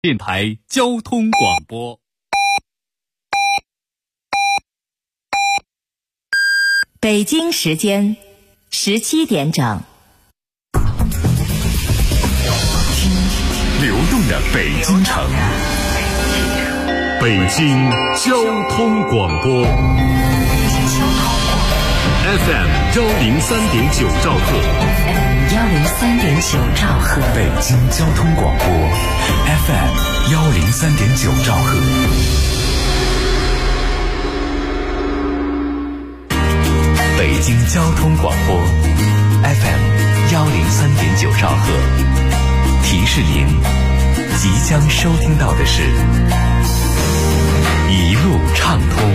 电台交通广播。 北京时间17点整。 听流动的北京城，北京交通广播 FM 103.9兆赫 103.9兆赫， 北京交通广播 FM 103.9兆赫。北京交通广播 FM 103.9兆赫，提示您即将收听到的是一路畅通。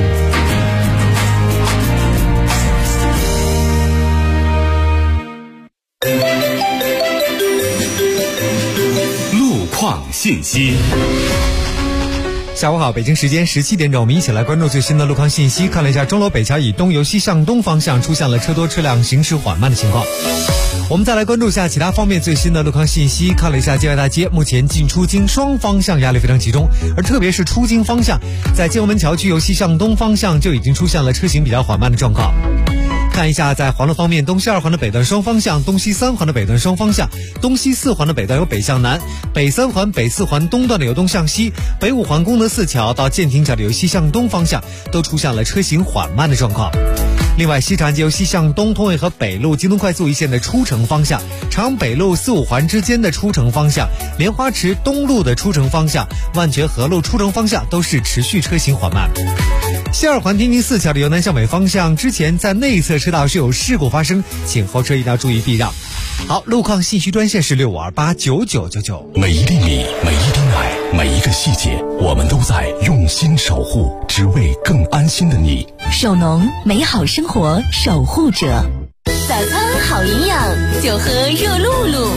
路况信息。 下午好，北京时间17点整，我们一起来关注最新的路况信息。看了一下钟楼北桥以东由西向东方向出现了车多车辆行驶缓慢的情况。我们再来关注一下其他方面最新的路况信息。看了一下界外大街，目前进出京双方向压力非常集中，而特别是出京方向，在建国门桥区由西向东方向就已经出现了车行比较缓慢的状况。看一下在环路方面，东西2环的北段双方向，东西3环的北段双方向，东西4环的北段由北向南，北3环、北4环东段的由东向西，北5环功德寺桥到建亭桥的由西向东方向都出现了车行缓慢的状况。另外，西长安街由西向东通渭河北路京东快速一线的出城方向，长安北路4、5环之间的出城方向，莲花池东路的出城方向，万泉河路出城方向都是持续车行缓慢。西2环天津4桥的由南向北方向，之前在内侧车道是有事故发生，请后车一定要注意避让。好，路况信息专线是65289999。 每一粒米，每一滴奶，每一个细节，我们都在用心守护，只为更安心的你。 首农，美好生活守护者。 早餐好营养，就喝热露露。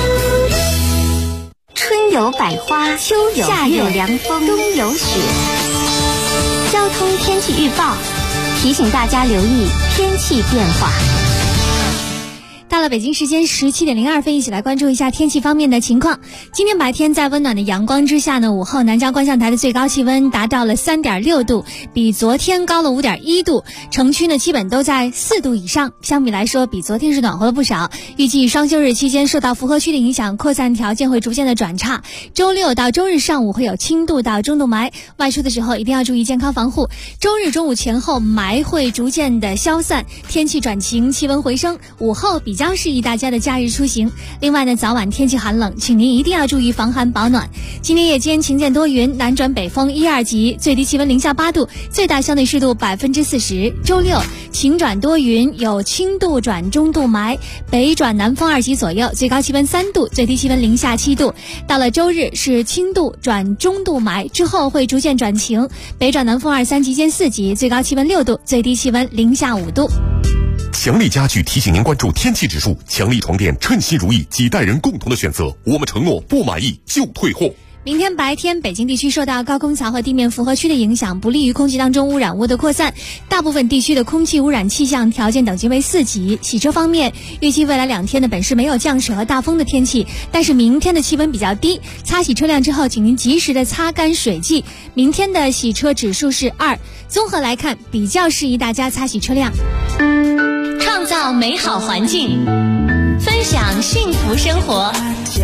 春有百花，秋有夏有凉风，冬有雪。交通天气预报提醒大家留意天气变化。 到了北京时间17点02分，一起来关注一下天气方面的情况。今天白天在温暖的阳光之下呢，午后南郊观象台的最高气温达到了3.6度，比昨天高了5.1度，城区呢基本都在4度以上，相比来说比昨天是暖和了不少。预计双休日期间受到符合区的影响，扩散条件会逐渐的转差，周六到周日上午会有轻度到中度霾，外出的时候一定要注意健康防护。周日中午前后霾会逐渐的消散，天气转晴，气温回升，午后比较适宜大家的假日出行。另外呢，早晚天气寒冷，请您一定要注意防寒保暖。今天夜间晴间多云，南转北风1、2级，最低气温零下8度，最大相对湿度40%。周六晴转多云，有轻度转中度霾，北转南风2级左右，最高气温3度，最低气温零下7度。到了周日是轻度转中度霾，之后会逐渐转晴，北转南风2、3级间4级，最高气温6度，最低气温零下5度。 强力家具提醒您关注天气指数，强力床垫称心如意，几代人共同的选择，我们承诺不满意就退货。 明天白天，北京地区受到高空槽和地面符合区的影响，不利于空气当中污染物的扩散，大部分地区的空气污染气象条件等级为4级。洗车方面，预计未来2天的本市没有降水和大风的天气，但是明天的气温比较低，擦洗车辆之后请您及时的擦干水迹。明天的洗车指数是2，综合来看比较适宜大家擦洗车辆。 创造美好环境，分享幸福生活。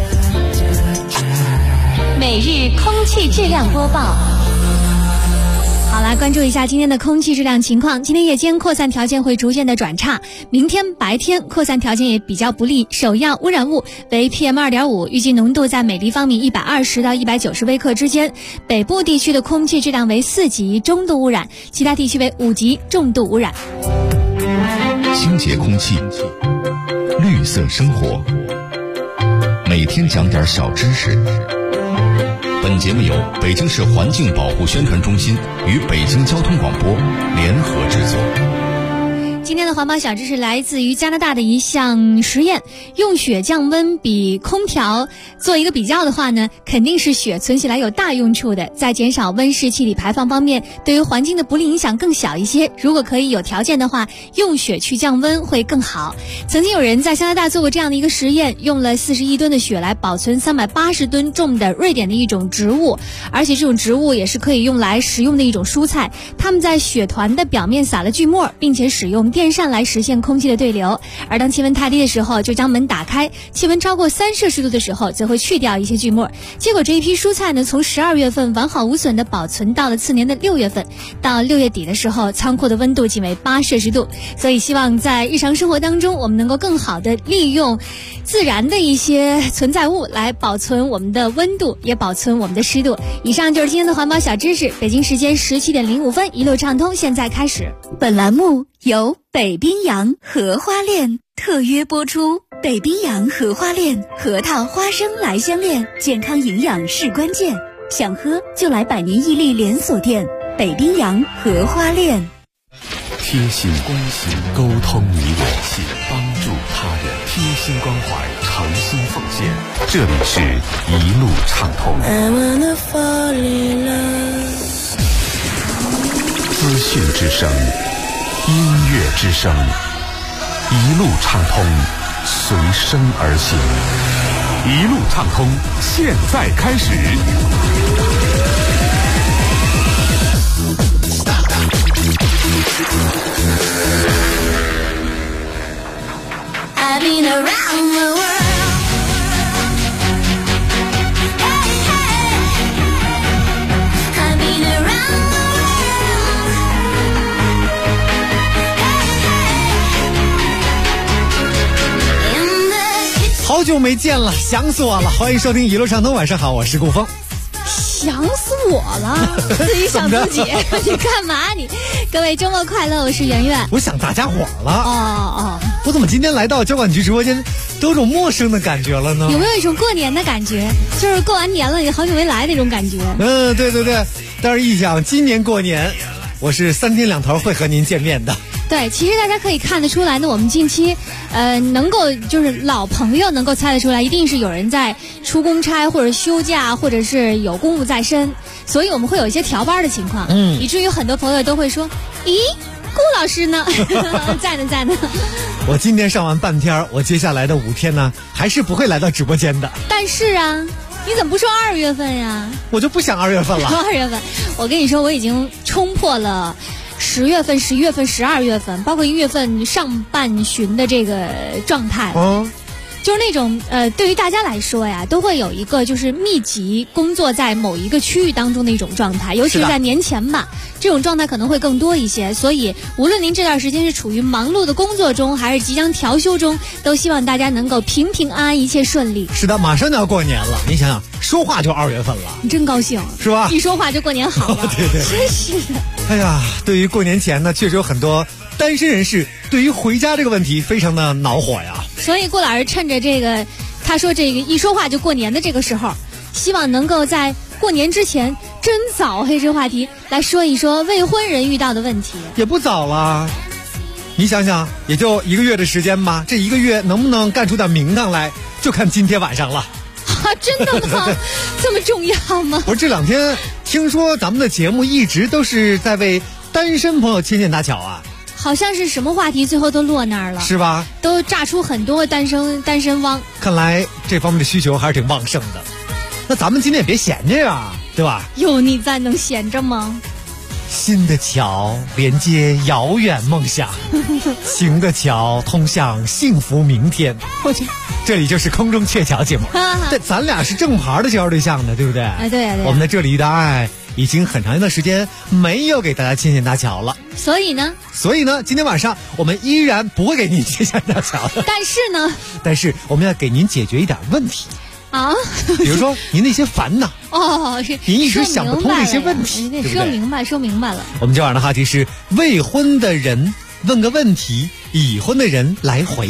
每日空气质量播报。 好，来关注一下今天的空气质量情况。今天夜间扩散条件会逐渐的转差，明天白天扩散条件也比较不利，首要污染物为 PM2.5， 预计浓度在美丽方米120到190微克之间。北部地区的空气质量为4级中度污染，其他地区为5级重度污染。 清洁空气，绿色生活，每天讲点小知识。本节目由北京市环境保护宣传中心与北京交通广播联合制作。 今天的环保小知识来自于加拿大的一项实验，用雪降温比空调做一个比较的话呢，肯定是雪存起来有大用处的，在减少温室气体排放方面，对于环境的不利影响更小一些。如果可以有条件的话，用雪去降温会更好。曾经有人在加拿大做过这样的一个实验，用了41吨的雪来保存380吨重的瑞典的一种植物，而且这种植物也是可以用来食用的一种蔬菜。他们在雪团的表面撒了锯末，并且使用电扇来实现空气的对流，而当气温太低的时候就将门打开，气温超过3摄氏度的时候则会去掉一些锯末。结果这一批蔬菜呢，从12月份完好无损地保存到了次年的6月份，到6月底的时候，仓库的温度仅为8摄氏度。所以希望在日常生活当中，我们能够更好地利用自然的一些存在物来保存我们的温度，也保存我们的湿度。以上就是今天的环保小知识，北京时间17:05，一路畅通现在开始。 本栏目由北冰洋荷花恋特约播出。北冰洋荷花恋，核桃花生来相恋，健康营养是关键，想喝就来百年屹立连锁店北冰洋荷花恋。 贴心关心，沟通你我心，帮助他人，贴心关怀，诚心奉献。这里是一路畅通。资讯之声，音乐之声，一路畅通，随声而行。一路畅通，现在开始。 I've been around the world. Hey, hey. I've been around the world. Hey, hey. In the kitchen. 好久没见了，想死我了！欢迎收听一路畅通，晚上好，我是顾峰。 想死我了，自己想自己，你干嘛你？各位周末快乐，我是圆圆。 我想大家伙了。 哦， 我怎么今天来到交管局直播间，都有种陌生的感觉了呢？ 有没有一种过年的感觉？就是过完年了，你好久没来那种感觉。 对对对。但是一想今年过年，我是3天2头会和您见面的。 对，其实大家可以看得出来呢，我们近期，能够就是老朋友能够猜得出来，一定是有人在出公差或者休假，或者是有公务在身，所以我们会有一些调班的情况，以至于很多朋友都会说，咦，顾老师呢？在呢。 我今天上完半天，我接下来的5天呢，还是不会来到直播间的。 但是啊，你怎么不说2月份呀？ 我就不想2月份了。 2月份，我跟你说，我已经冲破了10月份、11月份、12月份，包括1月份上半旬的这个状态。就是那种对于大家来说呀，都会有一个就是密集工作在某一个区域当中的一种状态，尤其是在年前吧，这种状态可能会更多一些。所以无论您这段时间是处于忙碌的工作中，还是即将调休中，都希望大家能够平平安安，一切顺利。 是的，马上就要过年了，你想想，说话就2月份了， 你真高兴是吧？ 一说话就过年好了。 对， 真是的。 哎呀，对于过年前呢，确实有很多单身人士对于回家这个问题非常的恼火呀。 所以顾老师趁着这个他说这个一说话就过年的这个时候，希望能够在过年之前真早黑这话题来说一说未婚人遇到的问题。 也不早了，你想想，也就1个月的时间吧，这1个月能不能干出点名堂来，就看今天晚上了。 真的吗？这么重要吗？ 不是，这2天听说咱们的节目一直都是在为单身朋友牵线搭桥啊。 好像是什么话题最后都落那儿了， 是吧？ 都炸出很多单身汪。 看来这方面的需求还是挺旺盛的。那咱们今天也别闲着呀，对吧？ 有你在能闲着吗？ 新的桥连接遥远梦想，新的桥通向幸福明天。我去，这里就是空中鹊桥节目。对，咱俩是正牌的介绍对象的，对不对？ 哎，对。 我们在这里的爱已经很长一段时间没有给大家牵线搭桥了。所以呢，今天晚上我们依然不会给您牵线搭桥的。但是我们要给您解决一点问题。啊，比如说您那些烦恼是您一直想不通的一些问题，对不对？ 说明白了。 我们今晚的话题是未婚的人问个问题，已婚的人来回答。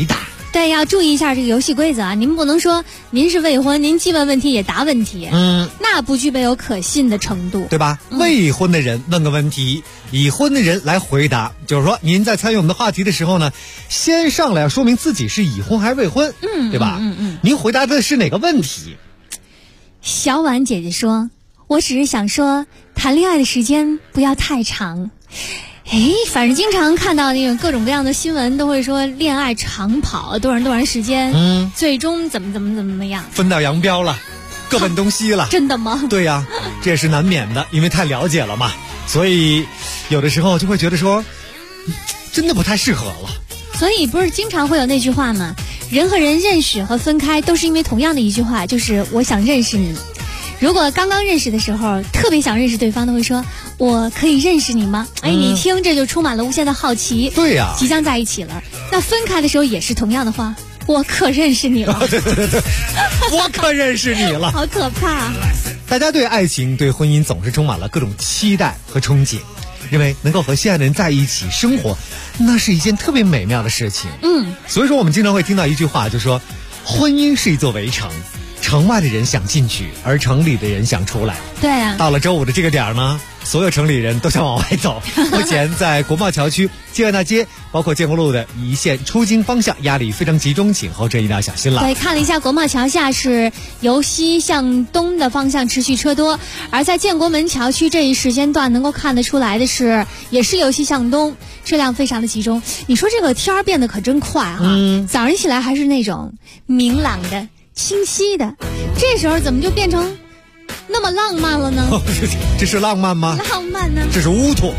对，要注意一下这个游戏规则啊！您不能说您是未婚，您既问问题也答问题，那不具备有可信的程度， 对吧？未婚的人问个问题，已婚的人来回答，就是说您在参与我们的话题的时候呢，先上来要说明自己是已婚还是未婚，对吧？您回答的是哪个问题？ 小婉姐姐说，我只是想说谈恋爱的时间不要太长。反正经常看到那种各种各样的新闻，都会说恋爱长跑多长时间，最终怎么样， 分道扬镳了，各奔东西了。 真的吗？ 对呀，这也是难免的，因为太了解了嘛，所以有的时候就会觉得说，真的不太适合了。 所以不是经常会有那句话吗？人和人认识和分开都是因为同样的一句话，就是我想认识你。如果刚刚认识的时候特别想认识对方，都会说我可以认识你吗？你听这就充满了无限的好奇。 对呀， 即将在一起了。那分开的时候也是同样的话，我可认识你了。 对，我可认识你了。 好可怕。 大家对爱情对婚姻总是充满了各种期待和憧憬，认为能够和心爱的人在一起生活，那是一件特别美妙的事情。所以说我们经常会听到一句话，就说婚姻是一座围城，城外的人想进去，而城里的人想出来。 对啊， 到了周五的这个点儿呢，所有城里人都想往外走。目前在国贸桥区、建外大街，包括建国路的一线出京方向压力非常集中，请后这一定要小心了。 对，看了一下国贸桥下是由西向东的方向持续车多，而在建国门桥区这一时间段能够看得出来的是，也是由西向东，车辆非常的集中。你说这个天儿变得可真快哈，早上起来还是那种明朗的、清晰的，这时候怎么就变成那么浪漫了呢？ 这是浪漫吗？ 浪漫呢？ 这是乌托。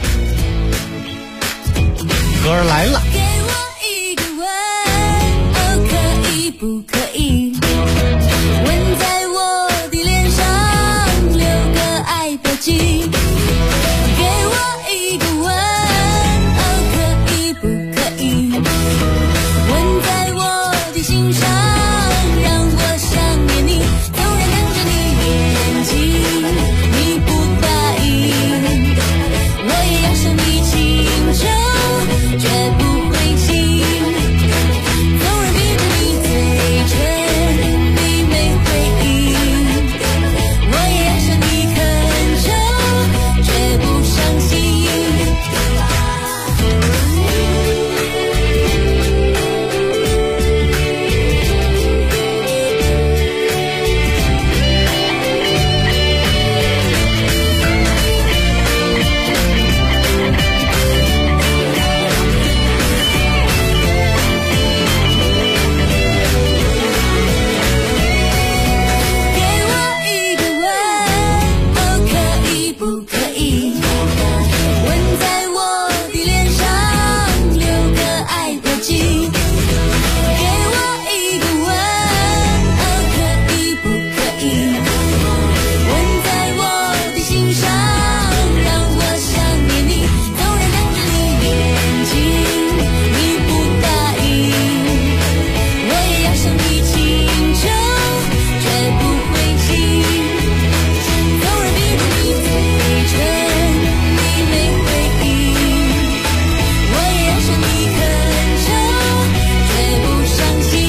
歌儿来了。 给我一个吻，可以不可以？吻在我的脸上，留个爱标记。给我一个吻，可以不可以？吻在我的心上，让我想念你。突然看着你眼睛，你不答应，我也要向你请求，绝不会轻。纵然逼着你嘴唇，你没回应，我也要向你恳求，绝不伤心。给我一个吻，可以不可以？吻在我的脸上，留个爱标记。给我一个吻，可以不可以？吻在我的心上，让我想念你。纵然看着你眼睛，你不答应，我也要向你请求，绝不会轻。纵然逼着你嘴唇，你没回应，我也要向你恳求，绝不伤心。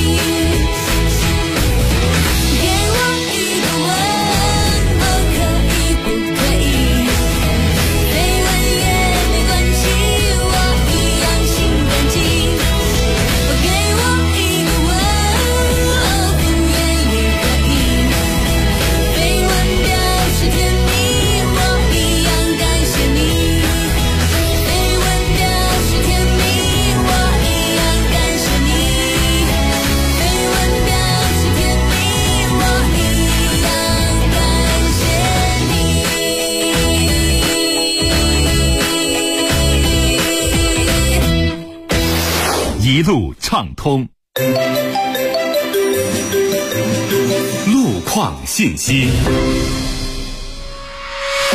给我一个吻，可以不可以？没吻也没关系，我一样心感激。给我一个吻，不愿也可以。没吻表示甜蜜，我一样感谢你。没吻表示甜蜜，我一样感谢你。没吻表示甜蜜，我一样感谢你。 一路畅通，路况信息。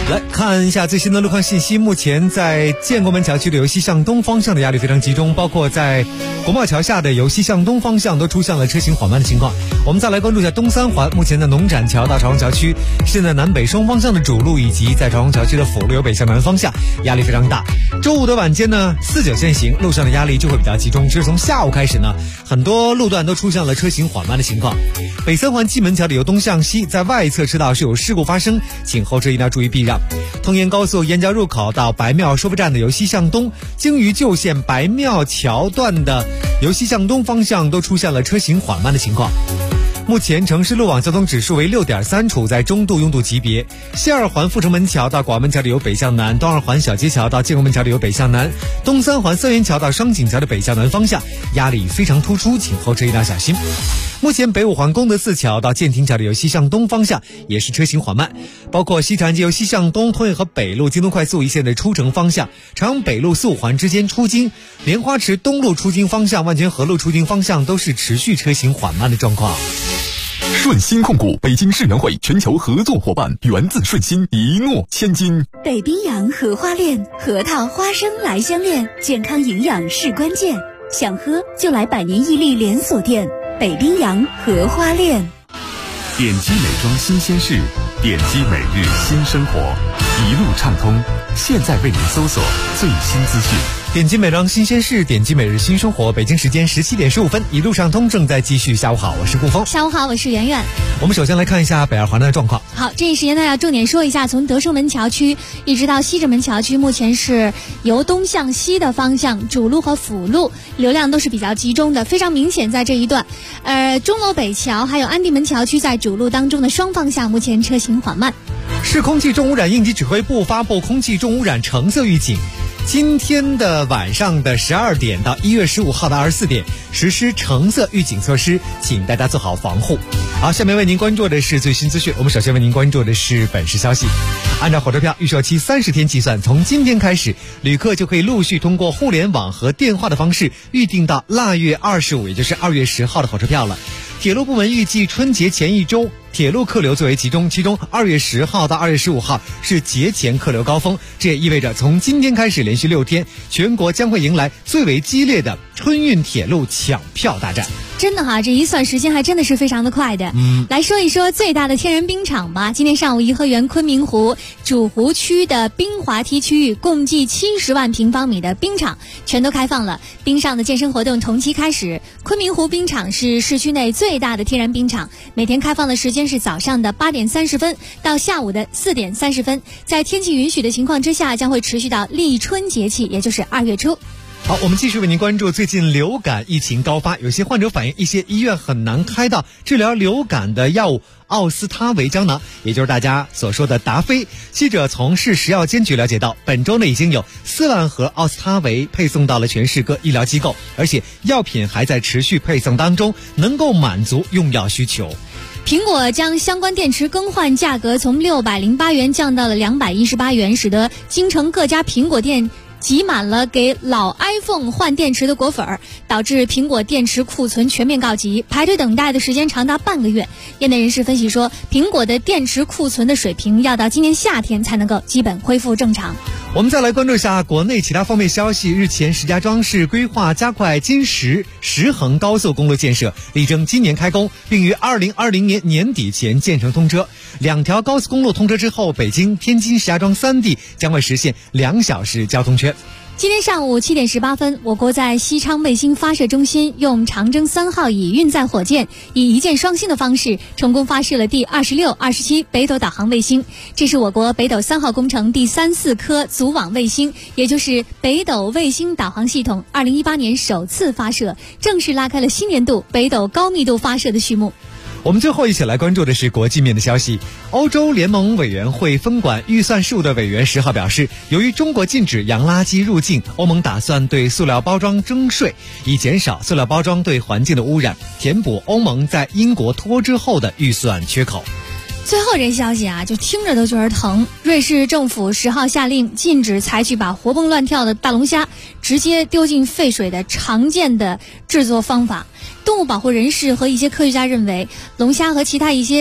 来看一下最新的路况信息。目前在建国门桥区的由西向东方向的压力非常集中，包括在国贸桥下的由西向东方向都出现了车行缓慢的情况。我们再来关注一下东三环，目前在农展桥到朝阳桥区，现在南北双方向的主路以及在朝阳桥区的辅路由北向南方向压力非常大。周五的晚间呢，49线行路上的压力就会比较集中，其实从下午开始呢，很多路段都出现了车行缓慢的情况。北三环蓟门桥的由东向西在外侧车道是有事故发生，请后车一定要注意避让。通沿高速燕郊入口到白庙收费站的由西向东，京渝旧线白庙桥段的由西向东方向都出现了车行缓慢的情况。目前城市路网交通指数为 6.3， 处在中度拥堵级别。西二环阜成门桥到广安门桥的由北向南，东二环小街桥到建国门桥的由北向南，东三环三元桥到双井桥的北向南方向压力非常突出，请后车一定要小心。目前北五环功德寺桥到建亭桥的由西向东方向也是车行缓慢，包括西长安街由西向东通越河北路京东快速一线的出城方向，朝阳北路四五环之间出京，莲花池东路出京方向，万泉河路出京方向都是持续车行缓慢的状况。 顺鑫控股北京世园会全球合作伙伴，源自顺鑫，一诺千金。 北冰洋荷花恋，核桃花生来相恋，健康营养是关键。想喝就来百年屹立连锁店北冰洋荷花恋。 点击美妆新鲜事，点击每日新生活，一路畅通。现在为您搜索最新资讯。 点击美妆新鲜事，点击每日新生活。北京时间17点15分，一路畅通正在继续。下午好，我是顾峰。 下午好，我是圆圆。 我们首先来看一下北二环的状况。 好，这一时间呢要重点说一下，从德胜门桥区一直到西直门桥区，目前是由东向西的方向，主路和辅路流量都是比较集中的，非常明显在这一段。钟楼北桥还有安定门桥区在主路当中的双方向目前车行缓慢。 市空气重污染应急指挥部发布空气重污染橙色预警，今天的晚上的12点到1月15号的24点实施橙色预警措施，请大家做好防护。好，下面为您关注的是最新资讯。我们首先为您关注的是本市消息。按照火车票预售期30天计算，从今天开始，旅客就可以陆续通过互联网和电话的方式预订到腊月25，也就是2月10号的火车票了。铁路部门预计春节前一周铁路客流最为集中，其中2月10号到2月15号是节前客流高峰，这也意味着从今天开始连续6天，全国将会迎来最为激烈的春运铁路抢票大战。 真的哈，这一算时间还真的是非常的快的。来说一说最大的天然冰场吧。今天上午，颐和园昆明湖主湖区的冰滑梯区域共计70万平方米的冰场全都开放了，冰上的健身活动同期开始。昆明湖冰场是市区内最大的天然冰场，每天开放的时间是早上的8点30分到下午的4点30分，在天气允许的情况之下，将会持续到立春节气，也就是2月初。 好，我们继续为您关注最近流感疫情高发，有些患者反映一些医院很难开到治疗流感的药物奥司他韦胶囊，也就是大家所说的达菲。记者从市食药监局了解到，本周呢已经有4万盒奥司他韦配送到了全市各医疗机构，而且药品还在持续配送当中，能够满足用药需求。 苹果将相关电池更换价格从608元降到了218元，使得京城各家苹果店挤满了给老 iPhone 换电池的果粉儿，导致苹果电池库存全面告急，排队等待的时间长达半个月。业内人士分析说，苹果的电池库存的水平要到今年夏天才能够基本恢复正常。 我们再来关注一下国内其他方面消息。日前，石家庄市规划加快金石横高速公路建设，力争今年开工，并于2020年年底前建成通车。2条高速公路通车之后，北京、天津、石家庄3地将会实现2小时交通圈。 今天上午7点18分，我国在西昌卫星发射中心用长征3号乙运载火箭以一箭双星的方式成功发射了第26、27北斗导航卫星。这是我国北斗3号工程第3、4颗组网卫星，也就是北斗卫星导航系统2018年首次发射，正式拉开了新年度北斗高密度发射的序幕。 我们最后一起来关注的是国际面的消息。欧洲联盟委员会分管预算事务的委员10号表示，由于中国禁止洋垃圾入境，欧盟打算对塑料包装征税，以减少塑料包装对环境的污染，填补欧盟在英国脱之后的预算缺口。 最后这消息啊，就听着都觉得疼。瑞士政府10号下令禁止采取把活蹦乱跳的大龙虾直接丢进沸水的常见的制作方法。动物保护人士和一些科学家认为，龙虾和其他一些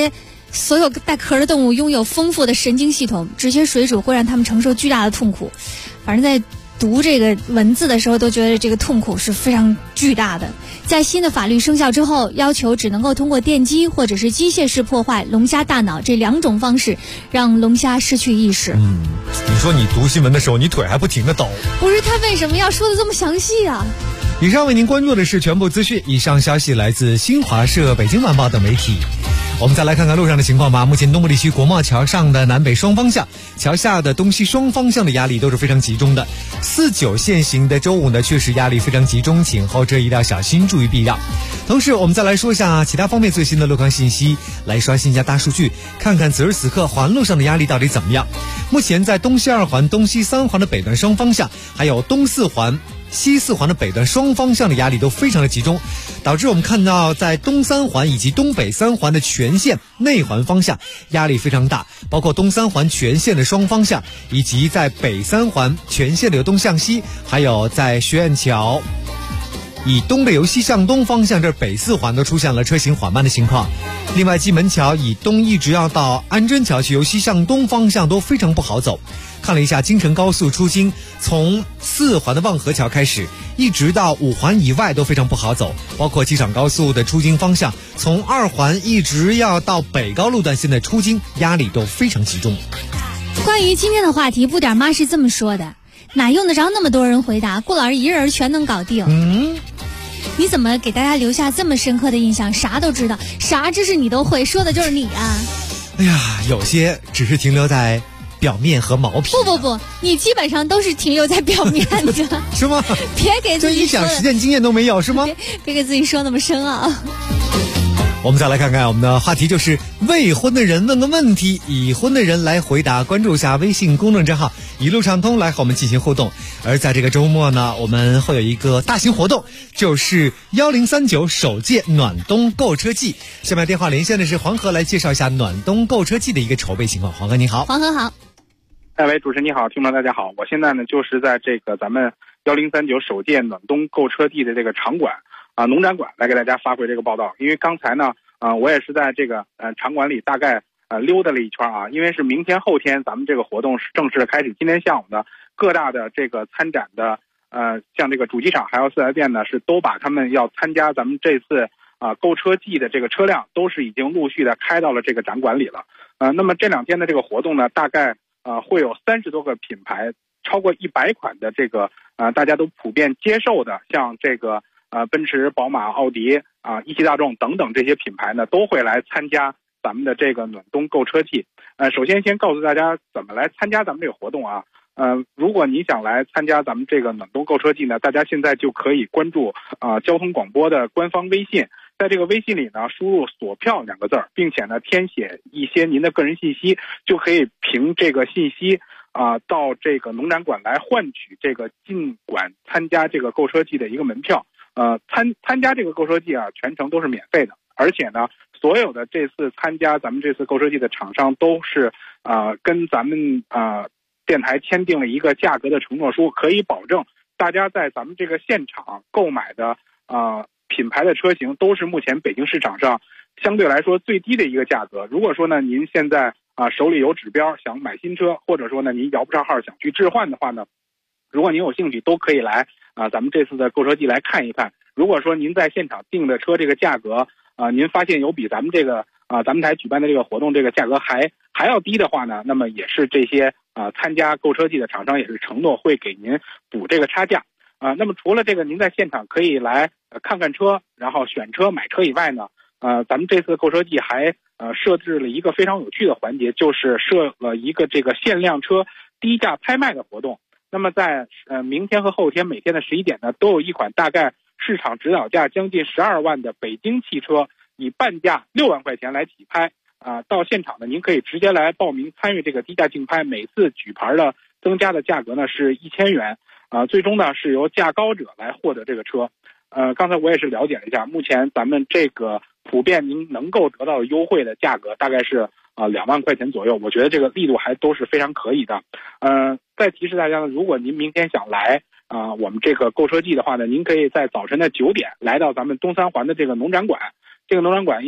所有带壳的动物拥有丰富的神经系统，直接水煮会让它们承受巨大的痛苦。反正在读这个文字的时候都觉得这个痛苦是非常巨大的。在新的法律生效之后，要求只能够通过电击或者是机械式破坏龙虾大脑这2种方式让龙虾失去意识。 你说你读新闻的时候你腿还不停地抖。 不是，他为什么要说的这么详细啊？ 以上为您关注的是全部资讯，以上消息来自新华社、北京晚报等媒体。我们再来看看路上的情况吧。目前东部地区国贸桥上的南北双方向，桥下的东西双方向的压力都是非常集中的。49线行的周五呢，确实压力非常集中，请后车一定要小心，注意避让。同时，我们再来说一下其他方面最新的路况信息，来刷新一下大数据，看看此时此刻环路上的压力到底怎么样。目前在东西2环、东西3环的北段双方向，还有东4环、西4环的北段双方向的压力都非常的集中，导致我们看到在东3环以及东北3环的全线内环方向压力非常大，包括东3环全线的双方向，以及在北3环全线的由东向西，还有在学院桥以东的由西向东方向，这北4环都出现了车行缓慢的情况。另外，蓟门桥以东一直要到安贞桥去，由西向东方向都非常不好走。看了一下京承高速出京，从4环的望河桥开始，一直到5环以外都非常不好走，包括机场高速的出京方向，从2环一直要到北高路段，现在出京压力都非常集中。 关于今天的话题，不点妈是这么说的：哪用得着那么多人回答？顾老师一人全能搞定。你怎么给大家留下这么深刻的印象？啥都知道，啥知识你都会，说的就是你啊！ 哎呀，有些只是停留在表面和毛皮。 不，你基本上都是停留在表面的。 是吗？ 别给自己这一点实践经验都没有是吗？ 别给自己说那么深啊！ 我们再来看看我们的话题，就是未婚的人问个问题，已婚的人来回答。关注一下微信公众账号一路畅通来和我们进行互动。而在这个周末呢，我们会有一个大型活动，就是1039首届暖冬购车季。下面电话连线的是黄河，来介绍一下暖冬购车季的一个筹备情况。黄河你好。 黄河好。 喂，主持人你好，听众大家好，我现在呢就是在这个咱们1039首届暖冬购车季的这个场馆农展馆来给大家发回这个报道。因为刚才呢我也是在这个场馆里大概溜达了一圈因为是明天后天咱们这个活动是正式的开始。今天下午呢，各大的这个参展的像这个主机厂还有4S店呢，是都把他们要参加咱们这次购车季的这个车辆都是已经陆续的开到了这个展馆里了。那么这2天的这个活动呢，大概会有30多个品牌，超过100款的这个大家都普遍接受的，像这个奔驰、宝马、奥迪一汽大众等等这些品牌呢，都会来参加咱们的这个暖冬购车季。首先告诉大家怎么来参加咱们这个活动如果你想来参加咱们这个暖冬购车季呢，大家现在就可以关注交通广播的官方微信，在这个微信里呢输入锁票2个字，并且呢填写一些您的个人信息，就可以凭这个信息到这个农展馆来换取这个进馆参加这个购车季的一个门票。参加这个购车季全程都是免费的，而且呢所有的这次参加咱们这次购车季的厂商都是跟咱们电台签订了一个价格的承诺书，可以保证大家在咱们这个现场购买的品牌的车型都是目前北京市场上相对来说最低的一个价格。如果说呢您现在手里有指标想买新车，或者说呢您摇不上号想去置换的话呢，如果您有兴趣都可以来咱们这次的购车季来看一看。如果说您在现场订的车这个价格您发现有比咱们这个咱们台举办的这个活动这个价格还要低的话呢，那么也是这些参加购车季的厂商也是承诺会给您补这个差价。那么除了这个您在现场可以来看看车，然后选车买车以外呢，咱们这次购车季还设置了一个非常有趣的环节，就是设了一个这个限量车低价拍卖的活动。那么在明天和后天每天的11点呢，都有一款大概市场指导价将近12万的北京汽车以半价6万块钱来起拍到现场呢，您可以直接来报名参与这个低价竞拍，每次举牌的增加的价格呢是1000元最终呢是由价高者来获得这个车。刚才我也是了解了一下，目前咱们这个普遍您能够得到优惠的价格大概是2万块钱左右，我觉得这个力度还都是非常可以的。再提示大家呢，如果您明天想来我们这个购车季的话呢，您可以在早晨的9点来到咱们东3环的这个农展馆。这个农展馆因为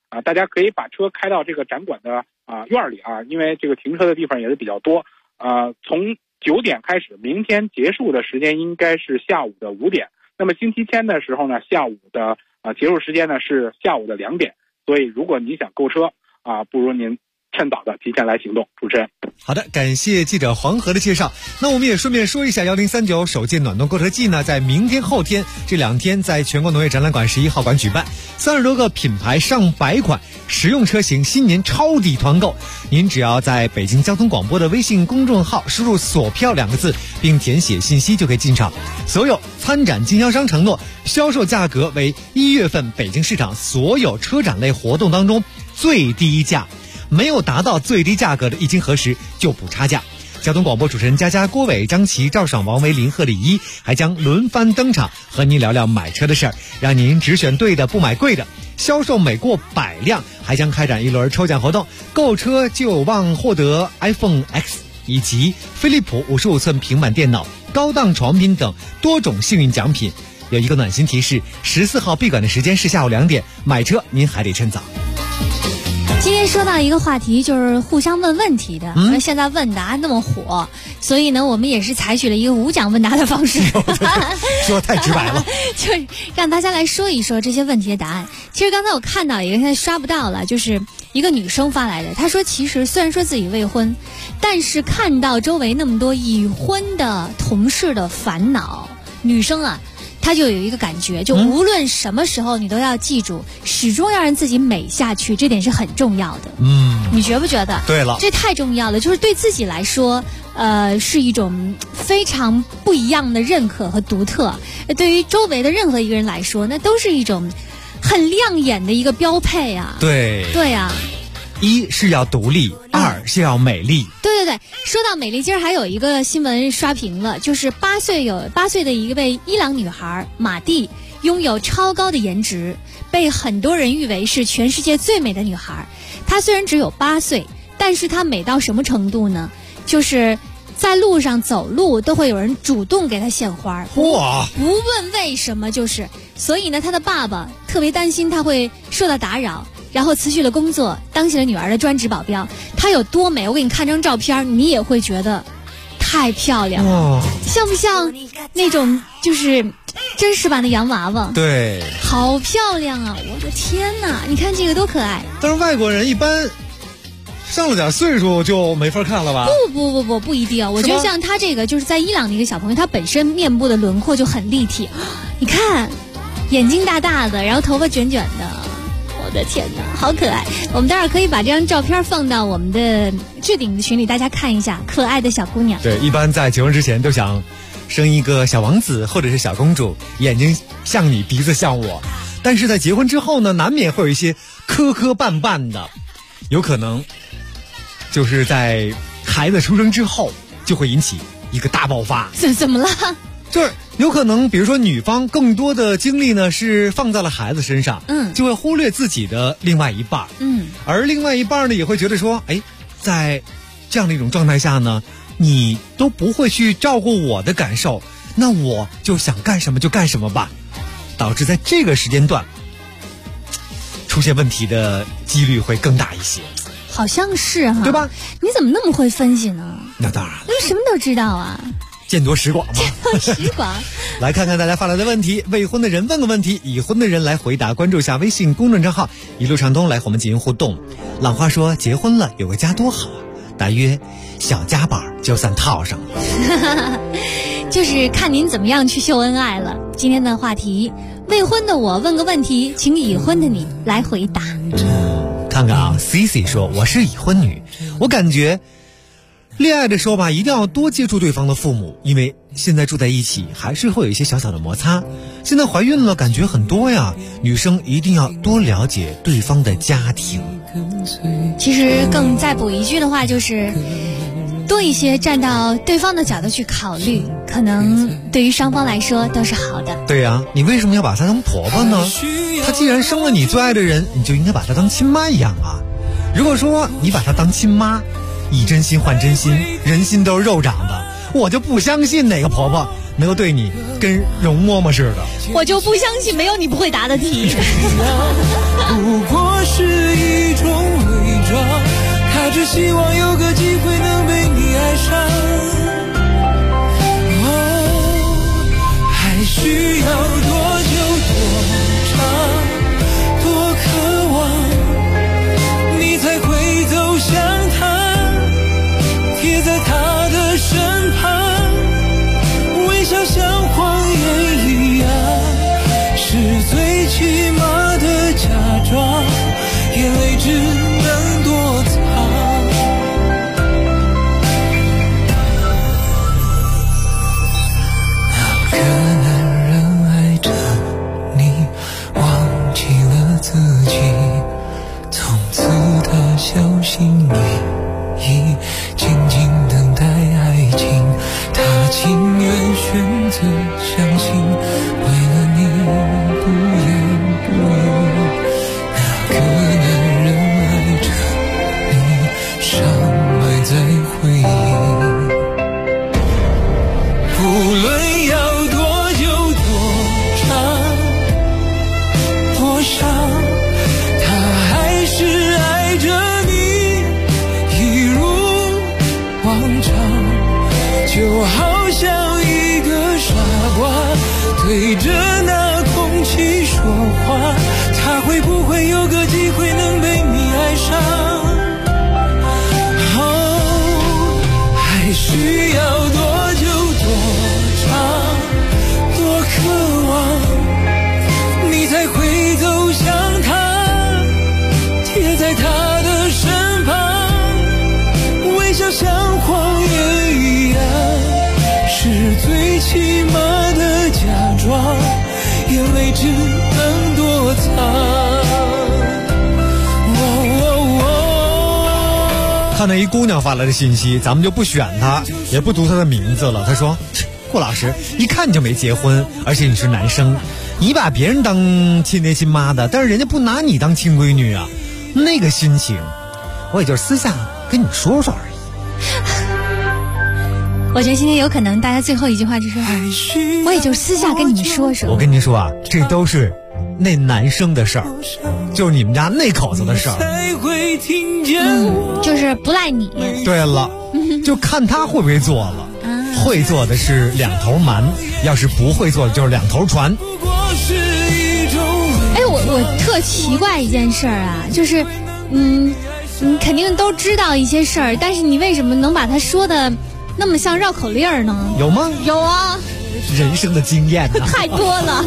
大家可以把车开到这个展馆的院里啊，因为这个停车的地方也是比较多。从9点开始，明天结束的时间应该是下午的5点。那么星期天的时候呢，下午的结束时间呢是下午的2点。所以如果你想购车不如您趁早的提前来行动。主持人， 好的，感谢记者黄河的介绍。那我们也顺便说一下，1039首届暖冬购车季呢，在明天后天这2天，在全国农业展览馆11号馆举办，30多个品牌上百款实用车型新年超抵团购。您只要在北京交通广播的微信公众号输入锁票2个字，并填写信息就可以进场。所有参展经销商承诺销售价格为1月份北京市场所有车展类活动当中最低价，没有达到最低价格的，一经核实就补差价。交通广播主持人佳佳、郭伟、张琪、赵爽、王维、林鹤、李一还将轮番登场，和您聊聊买车的事儿，让您只选对的，不买贵的。销售每过100辆，还将开展一轮抽奖活动，购车就有望获得 iPhone X 以及飞利浦55寸平板电脑、高档床品等多种幸运奖品。有一个暖心提示：14号闭馆的时间是下午2点，买车您还得趁早。 今天说到一个话题，就是互相问问题的。现在问答那么火，所以呢，我们也是采取了一个无奖问答的方式。 说太直白了， 就是让大家来说一说这些问题的答案。其实刚才我看到一个，现在刷不到了，就是一个女生发来的。她说，其实虽然说自己未婚，但是看到周围那么多已婚的同事的烦恼，女生啊，他就有一个感觉，就无论什么时候你都要记住，始终要让自己美下去，这点是很重要的。你觉不觉得？ 对了， 这太重要了，就是对自己来说，是一种非常不一样的认可和独特。对于周围的任何一个人来说，那都是一种很亮眼的一个标配啊。 对啊。 1是要独立，2是要美丽。 对，说到美丽，今儿还有一个新闻刷屏了，就是8岁的一位伊朗女孩马蒂，拥有超高的颜值，被很多人誉为是全世界最美的女孩。她虽然只有8岁，但是她美到什么程度呢？就是在路上走路都会有人主动给她献花， 哇！ 不问为什么，就是所以呢，她的爸爸特别担心她会受到打扰。然后辞去了工作，当起了女儿的专职保镖。她有多美？我给你看张照片，你也会觉得太漂亮了，像不像那种就是真实版的洋娃娃？ 对， 好漂亮啊！我的天哪，你看这个多可爱！ 但是外国人一般上了点岁数就没法看了吧？ 不一定。我觉得像她这个，就是在伊朗的一个小朋友，她本身面部的轮廓就很立体。你看，眼睛大大的，然后头发卷卷的。我的天哪，好可爱！我们待会儿可以把这张照片放到我们的置顶的群里，大家看一下可爱的小姑娘。 对，一般在结婚之前都想生一个小王子或者是小公主，眼睛像你，鼻子像我。但是在结婚之后呢，难免会有一些磕磕绊绊的，有可能就是在孩子出生之后就会引起一个大爆发。 怎么了？ 就是有可能，比如说女方更多的精力呢是放在了孩子身上，就会忽略自己的另外一半，而另外一半呢也会觉得说，在这样的一种状态下呢，你都不会去照顾我的感受，那我就想干什么就干什么吧，导致在这个时间段出现问题的几率会更大一些。 好像是哈， 对吧？ 你怎么那么会分析呢？ 那当然了， 什么都知道啊。 见多识广嘛，来看看大家发来的问题。未婚的人问个问题，已婚的人来回答。关注一下微信公众账号一路畅通，来和我们进行互动。浪花说，结婚了有个家多好啊，大约小夹板就算套上了。 就是看您怎么样去秀恩爱了。今天的话题，未婚的我问个问题，请已婚的你来回答。 看看啊 ，Cici 说，我是已婚女，我感觉恋爱的时候吧，一定要多接触对方的父母，因为现在住在一起还是会有一些小小的摩擦。现在怀孕了，感觉很多呀，女生一定要多了解对方的家庭。 其实更再补一句的话，就是多一些站到对方的角度去考虑，可能对于双方来说都是好的。 对呀，你为什么要把她当婆婆呢？她既然生了你最爱的人，你就应该把她当亲妈一样啊。如果说你把她当亲妈，以真心换真心，人心都是肉长的，我就不相信哪个婆婆能够对你跟容嬷嬷似的。 我就不相信没有你不会答的题。 不过是一种伪装，他只希望有个机会能被你爱上。还需要多久多长多渴望，你才会走向他，贴在他的身旁，微笑像谎言一样，是最起码的假装，眼泪只能躲藏。那个男人爱着你，忘记了自己，从此他小心翼翼，静静等待爱情，他情愿选择相信，为了你不言不语。那个男人爱着你，伤埋在回忆。无论要多久多长多伤，他还是爱着你，一如往常，就好像一个傻瓜对着那空气说话，他会不会有个机会能被你爱上？还需要多久多长多渴望，你才会走向他，贴在他的身旁，微笑像谎言一样，是最起码的假装，眼泪只能躲藏。 看到一姑娘发来的信息，咱们就不选她，也不读她的名字了。她说：顾老师一看就没结婚，而且你是男生，你把别人当亲爹亲妈的，但是人家不拿你当亲闺女啊，那个心情我也就是私下跟你说说而已。 我觉得今天有可能大家最后一句话就是我也就私下跟你们说说。 我跟您说啊，这都是那男生的事儿，就是你们家那口子的事儿。 就是不赖你。 对了，就看他会不会做了。会做的是两头瞒，要是不会做的就是两头传。 哎，我特奇怪一件事儿啊，就是你肯定都知道一些事儿，但是你为什么能把它说的那么像绕口令儿呢？ 有吗？ 有啊， 人生的经验啊太多了。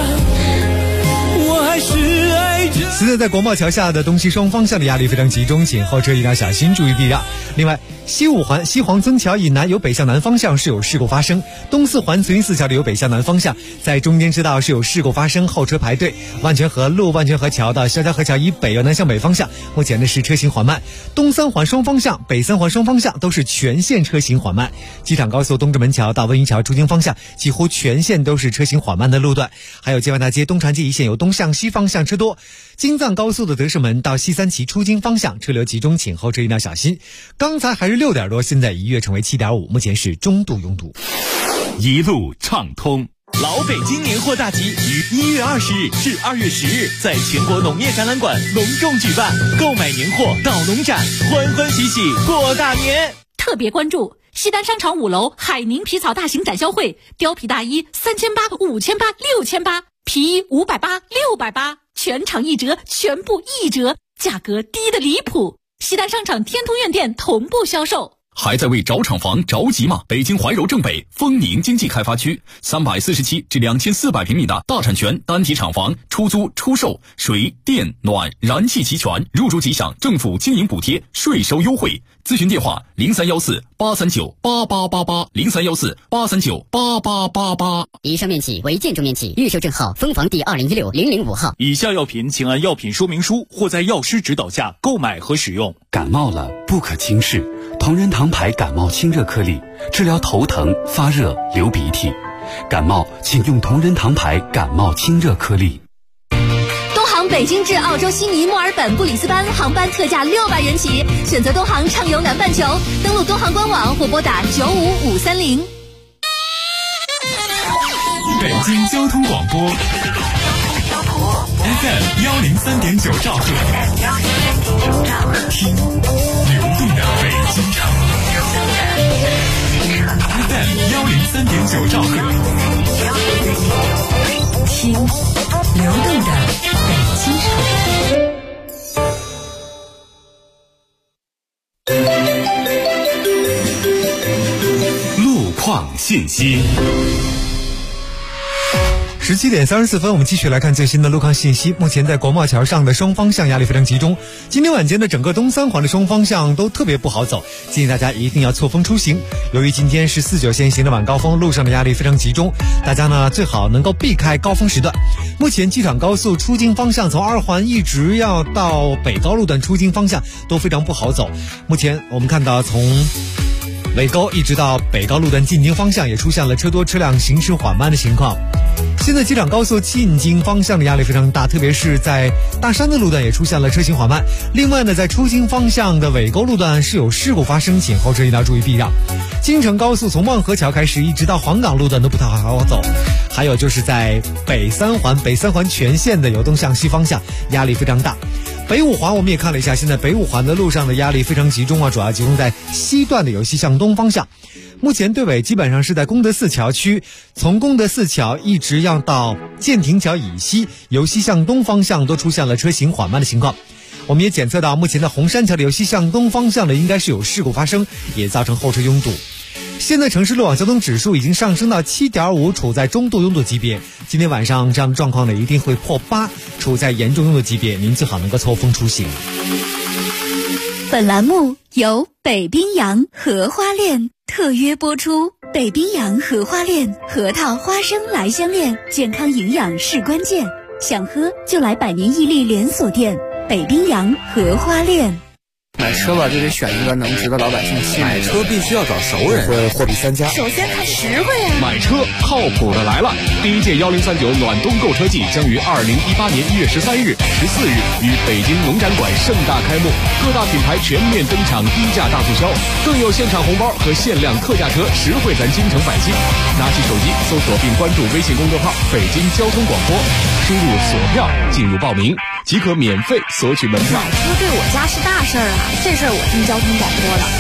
我还是爱着。 现在在国贸桥下的东西双方向的压力非常集中，请后车一定要小心，注意避让。另外，西五环西黄增桥以南有北向南方向是有事故发生，东四环慈云寺桥的有北向南方向，在中间支道是有事故发生，后车排队。万泉河路万泉河桥到肖家河桥以北由南向北方向，目前的是车行缓慢。东三环双方向、北三环双方向都是全线车行缓慢。机场高速东直门桥到温榆桥出京方向，几乎全线都是车行缓慢的路段。还有界湾大街东船街一线有东向西方向车多。京藏高速的德胜门到西三旗出京方向车流集中，请后车一定要小心。刚才还是6点多，现在一跃成为7.5，目前是中度拥堵。 一路畅通。老北京年货大集于1月20日至2月10日在全国农业展览馆隆重举办，购买年货到农展，欢欢喜喜过大年。 特别关注西单商场5楼海宁皮草大型展销会，貂皮大衣3800、5800、6800，皮衣580、680，全场1折，全部1折，价格低得离谱。西单商场天通苑店同步销售。 还在为找厂房着急吗？北京怀柔正北丰宁经济开发区347至2400平米的大产权单体厂房，出租出售，水电暖燃气齐全，入住即享政府经营补贴，税收优惠。咨询电话0314-839-8888，0314-839-8888。 以上面积为建筑面积，预售证号分房第2016-005号。 以下药品请按药品说明书或在药师指导下购买和使用。 感冒了不可轻视，同仁堂牌感冒清热颗粒，治疗头疼、发热、流鼻涕。感冒请用同仁堂牌感冒清热颗粒。 东航北京至澳洲悉尼、墨尔本、布里斯班航班特价600元起，选择东航畅游南半球，登录东航官网或拨打95530。 北京交通广播 FM 103.9兆赫，听流动的北京城。FM 103.9兆赫， 听流动的北京城。 路况信息。 17点34分，我们继续来看最新的路况信息。目前在国贸桥上的双方向压力非常集中，今天晚间的整个东三环的双方向都特别不好走，建议大家一定要错峰出行。由于今天是49线型的晚高峰，路上的压力非常集中，大家呢最好能够避开高峰时段。目前机场高速出京方向从2环一直要到北高路段出京方向都非常不好走。目前我们看到从尾沟一直到北高路段进京方向也出现了车多车辆行驶缓慢的情况。现在机场高速进京方向的压力非常大，特别是在大山的路段也出现了车行缓慢。另外呢，在出京方向的尾沟路段是有事故发生，请后车一定要注意避让。京承高速从望河桥开始一直到黄岗路段都不太好走，还有就是在北三环全线的由东向西方向压力非常大。北五环我们也看了一下，现在北五环的路上的压力非常集中啊，主要集中在西段的由西向东方向。目前队尾基本上是在功德寺桥区，从功德寺桥一直要到建亭桥以西，由西向东方向都出现了车行缓慢的情况。我们也检测到目前的红山桥的由西向东方向的应该是有事故发生，也造成后车拥堵。现在城市路网交通指数已经上升到 7.5， 处在中度拥堵级别。今天晚上这样的状况呢一定会破8，处在严重拥堵级别，您最好能够错峰出行。 本栏目由北冰洋荷花恋特约播出。北冰洋荷花恋，核桃花生来相恋，健康营养是关键，想喝就来百年屹立连锁店北冰洋荷花恋。 买车吧，就得选一个能值得老百姓信任。 买车必须要找熟人，会货比三家。 首先看实惠啊！ 买车靠谱的来了！第一届1039暖冬购车季将于2018年1月13日、14日于北京农展馆盛大开幕，各大品牌全面登场低价大促销，更有现场红包和限量特价车，实惠咱京城百姓。拿起手机搜索并关注微信公众号“北京交通广播”，输入锁票进入报名，即可免费索取门票。 买车对我家是大事儿啊！这事儿我听交通广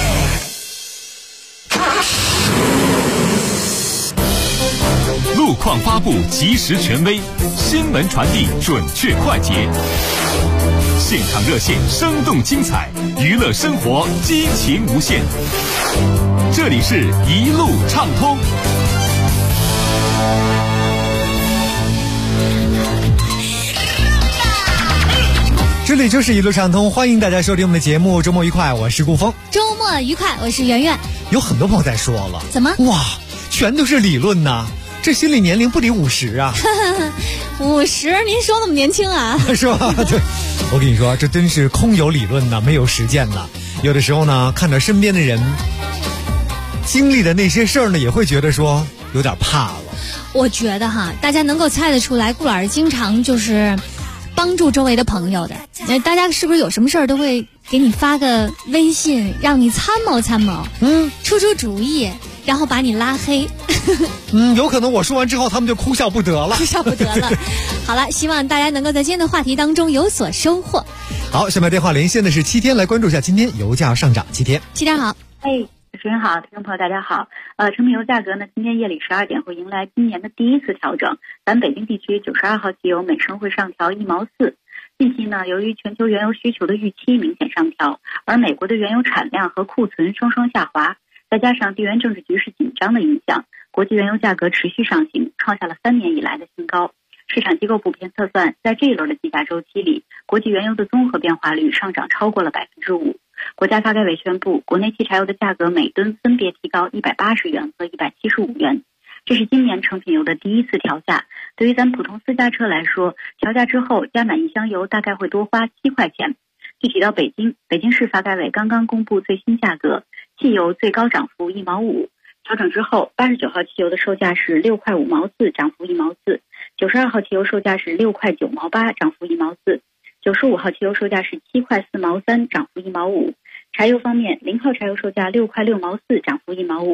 播的。路况发布及时权威，新闻传递准确快捷，现场热线生动精彩，娱乐生活激情无限。这里是一路畅通。 这里就是一路畅通，欢迎大家收听我们的节目。周末愉快，我是顾峰。 周末愉快，我是圆圆。 有很多朋友在说了， 怎么？ 哇，全都是理论呐！这心理年龄不抵50啊 ！50，您说那么年轻啊？ 是吧？对，我跟你说，这真是空有理论呐，没有实践呐。有的时候呢，看着身边的人经历的那些事儿呢，也会觉得说有点怕了。 我觉得哈，大家能够猜得出来，顾老师经常就是帮助周围的朋友的。大家是不是有什么事儿都会给你发个微信，让你参谋参谋，出出主意，然后把你拉黑。 有可能我说完之后，他们就哭笑不得了。 哭笑不得了。好了，希望大家能够在今天的话题当中有所收获。 好，下面电话连线的是7天，来关注一下今天油价上涨。7天好。 主持人好，听众朋友大家好。成品油价格呢，今天夜里12点会迎来今年的第一次调整。咱北京地区92号汽油每升会上调1毛4。近期呢，由于全球原油需求的预期明显上调，而美国的原油产量和库存双双下滑，再加上地缘政治局势紧张的影响，国际原油价格持续上行，创下了3年以来的新高。市场机构普遍测算，在这一轮的计价周期里，国际原油的综合变化率上涨超过了5%。国家发改委宣布，国内汽柴油的价格每吨分别提高180元和175元，这是今年成品油的第一次调价。对于咱普通私家车来说，调价之后加满1箱油大概会多花7块钱。具体到北京市发改委刚刚公布最新价格，汽油最高涨幅1毛5。调整之后，89号汽油的售价是6块5毛4，涨幅1毛4；92号汽油售价是6块9毛8，涨幅1毛4；95号汽油售价是7块4毛3，涨幅1毛5。柴油方面，0号柴油售价6块6毛4，涨幅1毛5；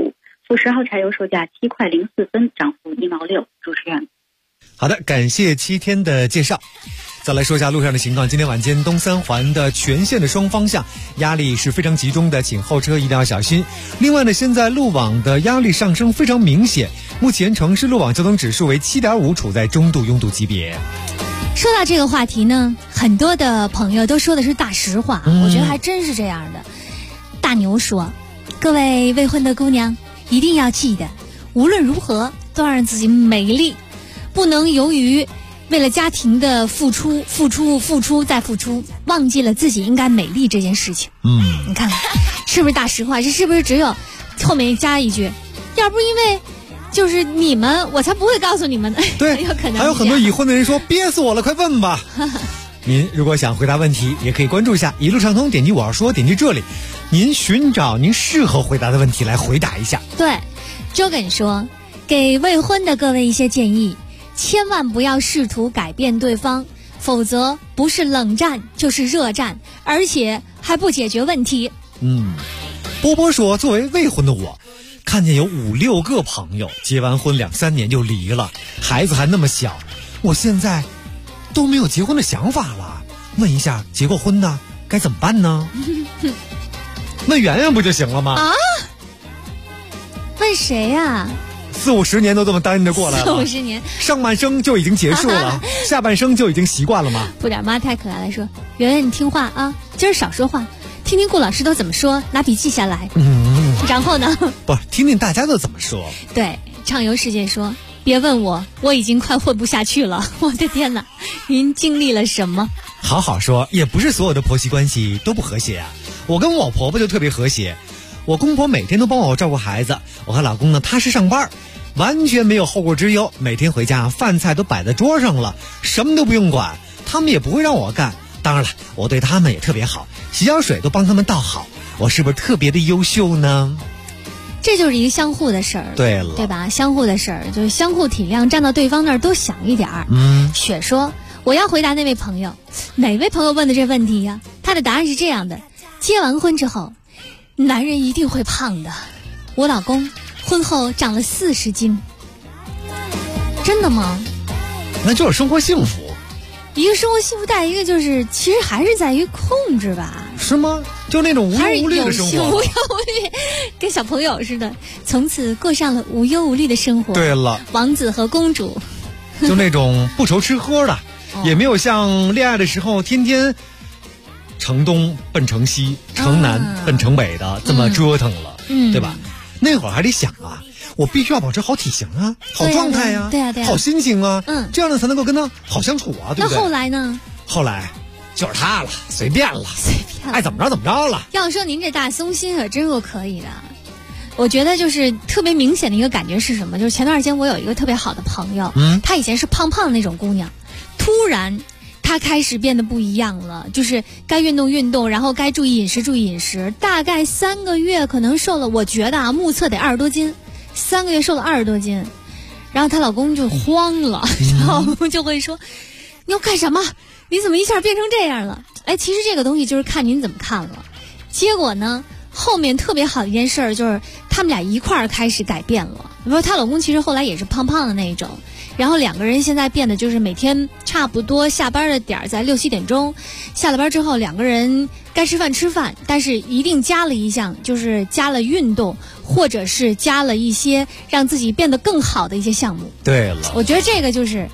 富10号柴油售价7块04分，涨幅1毛6。主持人。 好的，感谢7天的介绍。再来说一下路上的情况。今天晚间东三环的全线的双方向压力是非常集中的，请后车一定要小心。另外呢，现在路网的压力上升非常明显，目前城市路网交通指数为7.5，处在中度拥堵级别。 说到这个话题呢，很多的朋友都说的是大实话，我觉得还真是这样的。大牛说，各位未婚的姑娘一定要记得，无论如何都要让自己美丽，不能由于为了家庭的付出再付出，忘记了自己应该美丽这件事情。你看看是不是大实话？这是不是只有后面加一句，要不是因为就是你们，我才不会告诉你们的。 对， 有可能还有很多已婚的人说憋死我了，快问吧。您如果想回答问题，也可以关注一下一路畅通，点击我要说，点击这里，您寻找您适合回答的问题来回答一下。 对，周梗说，给未婚的各位一些建议，千万不要试图改变对方，否则不是冷战就是热战，而且还不解决问题。 波波说，作为未婚的我，看见有5-6个朋友结完婚2-3年就离了，孩子还那么小，我现在都没有结婚的想法了。问一下结过婚的该怎么办呢？问圆圆不就行了吗？ 啊？问谁呀 ？40-50年都这么单着过来了 ，40-50年， 上半生就已经结束了，下半生就已经习惯了吗？ 不点妈太可爱了，说圆圆你听话啊，今儿少说话，听听顾老师都怎么说，拿笔记下来。然后呢？ 不，听听大家都怎么说。 对，畅游世界说，别问我已经快混不下去了。我的天哪，您经历了什么？ 好好说，也不是所有的婆媳关系都不和谐啊。我跟我婆婆就特别和谐，我公婆每天都帮我照顾孩子，我和老公呢踏实上班，完全没有后顾之忧，每天回家饭菜都摆在桌上了，什么都不用管，他们也不会让我干。当然了，我对他们也特别好，洗脚水都帮他们倒好，我是不是特别的优秀呢？ 这就是一个相互的事儿， 对了， 对吧？相互的事儿就是相互体谅，站到对方那儿多想一点儿。雪说，我要回答那位朋友，哪位朋友问的这问题呀？他的答案是这样的：结完婚之后，男人一定会胖的。我老公婚后长了40斤。真的吗？ 那就是生活幸福。 一个生活幸福，带一个就是其实还是在于控制吧。 是吗？就那种无忧无虑的生活， 无忧无虑，跟小朋友似的，从此过上了无忧无虑的生活。 对了， 王子和公主， 就那种不愁吃喝的，也没有像恋爱的时候天天城东奔城西，城南奔城北的这么折腾了，对吧？那会儿还得想啊，我必须要保持好体型啊，好状态呀， 对啊， 好心情啊，这样呢才能够跟他好相处啊，对不对？ 那后来呢？ 后来就是他了，随便了，爱怎么着怎么着了。 要说您这大松心可真够可以的。我觉得就是特别明显的一个感觉是什么？就是前段时间我有一个特别好的朋友，她以前是胖胖的那种姑娘，突然她开始变得不一样了，就是该运动运动，然后该注意饮食注意饮食。大概3个月可能瘦了，我觉得啊，目测得20多斤，3个月瘦了20多斤。然后她老公就慌了，然后就会说：“你要干什么？你怎么一下变成这样了？”哎，其实这个东西就是看您怎么看了。结果呢，后面特别好的一件事儿就是他们俩一块儿开始改变了。比如说她老公其实后来也是胖胖的那一种，然后2个人现在变得就是每天差不多下班的点儿在6-7点钟，下了班之后2个人该吃饭吃饭，但是一定加了一项，就是加了运动，或者是加了一些让自己变得更好的一些项目。 对了， 我觉得这个就是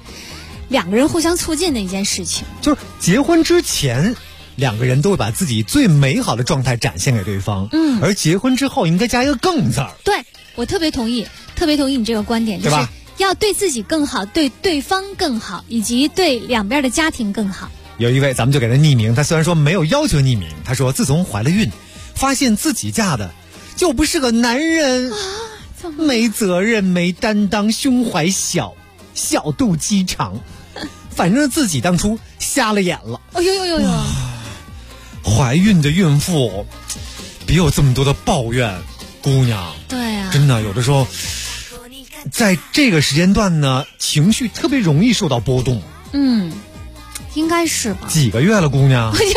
2个人互相促进的一件事情。 就是结婚之前2个人都会把自己最美好的状态展现给对方，而结婚之后应该加一个更字儿。 对，我特别同意你这个观点，就是要对自己更好，对对方更好，以及对两边的家庭更好。 有一位咱们就给他匿名，他虽然说没有要求匿名，他说自从怀了孕，发现自己嫁的就不是个男人，没责任没担当，胸怀小，小肚鸡肠，反正自己当初瞎了眼了。 哎呦呦呦呦！ 怀孕的孕妇别有这么多的抱怨，姑娘。 对啊， 真的有的时候在这个时间段呢，情绪特别容易受到波动。 应该是吧。 几个月了，姑娘？ 我就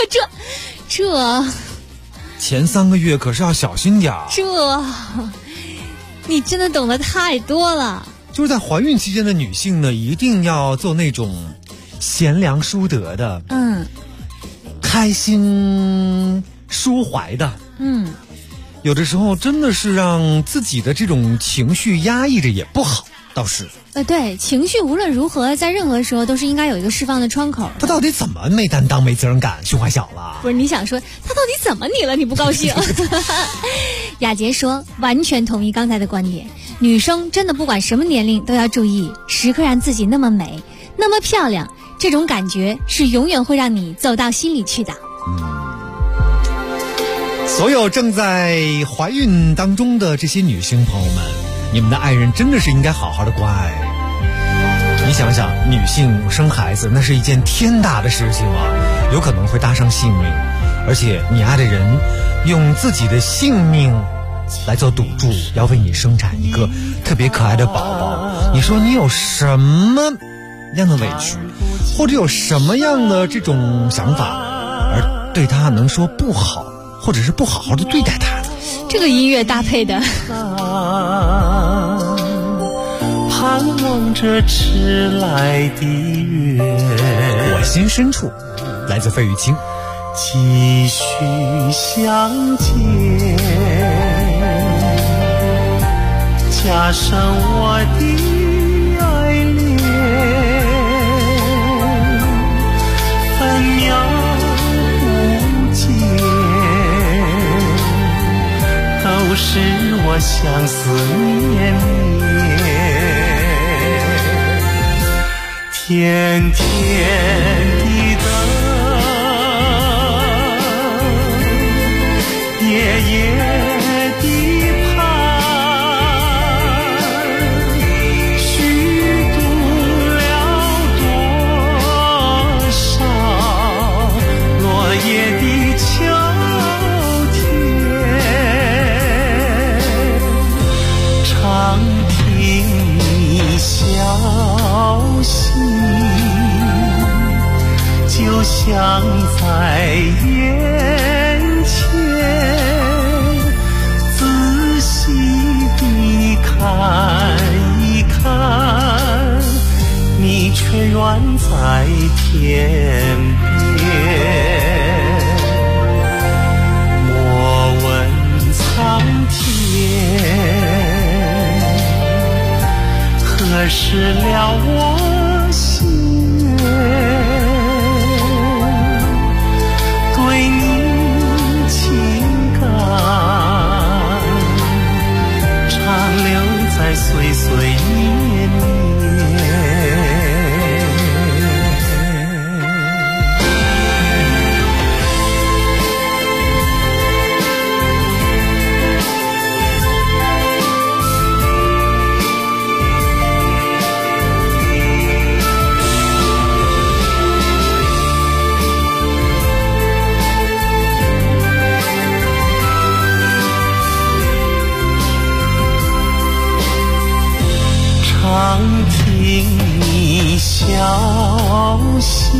这前3个月可是要小心点儿。 你真的懂得太多了。 就是在怀孕期间的女性呢，一定要做那种贤良淑德的，开心抒怀的，有的时候真的是让自己的这种情绪压抑着也不好，倒是。 对，情绪无论如何，在任何时候都是应该有一个释放的窗口。 他到底怎么没担当、没责任感、胸怀小了？ 不是，你想说他到底怎么你了？你不高兴？雅洁说，完全同意刚才的观点。女生真的不管什么年龄都要注意，时刻让自己那么美、那么漂亮，这种感觉是永远会让你走到心里去的。 所有正在怀孕当中的这些女性朋友们，你们的爱人真的是应该好好的关爱。你想想，女性生孩子那是一件天大的事情啊，有可能会搭上性命，而且你爱的人用自己的性命来做赌注，要为你生产一个特别可爱的宝宝。你说你有什么样的委屈，或者有什么样的这种想法，而对他能说不好，或者是不好好的对待他呢？ 这个音乐搭配的。 盼望着迟来的月， 我心深处，来自费玉清。 继续相见，加上我的爱恋，分秒不见，都是我相思绵绵。天天的等，夜夜的盼，虚度了多少落叶的秋天，常听你消息，就像在眼前，仔细地看一看，你却远在天边。莫问苍天，何时了我心愿？对你情感长留在岁岁年年。常听你消息，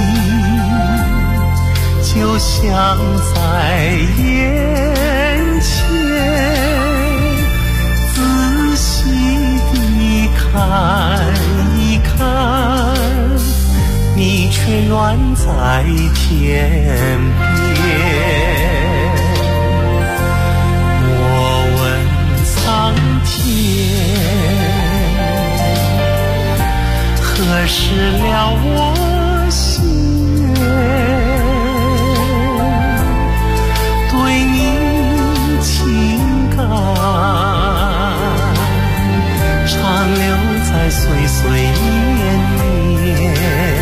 就像在眼前，仔细地看一看，你却远在天边。莫问苍天，何时了我心愿？对你情感长留在岁岁年年。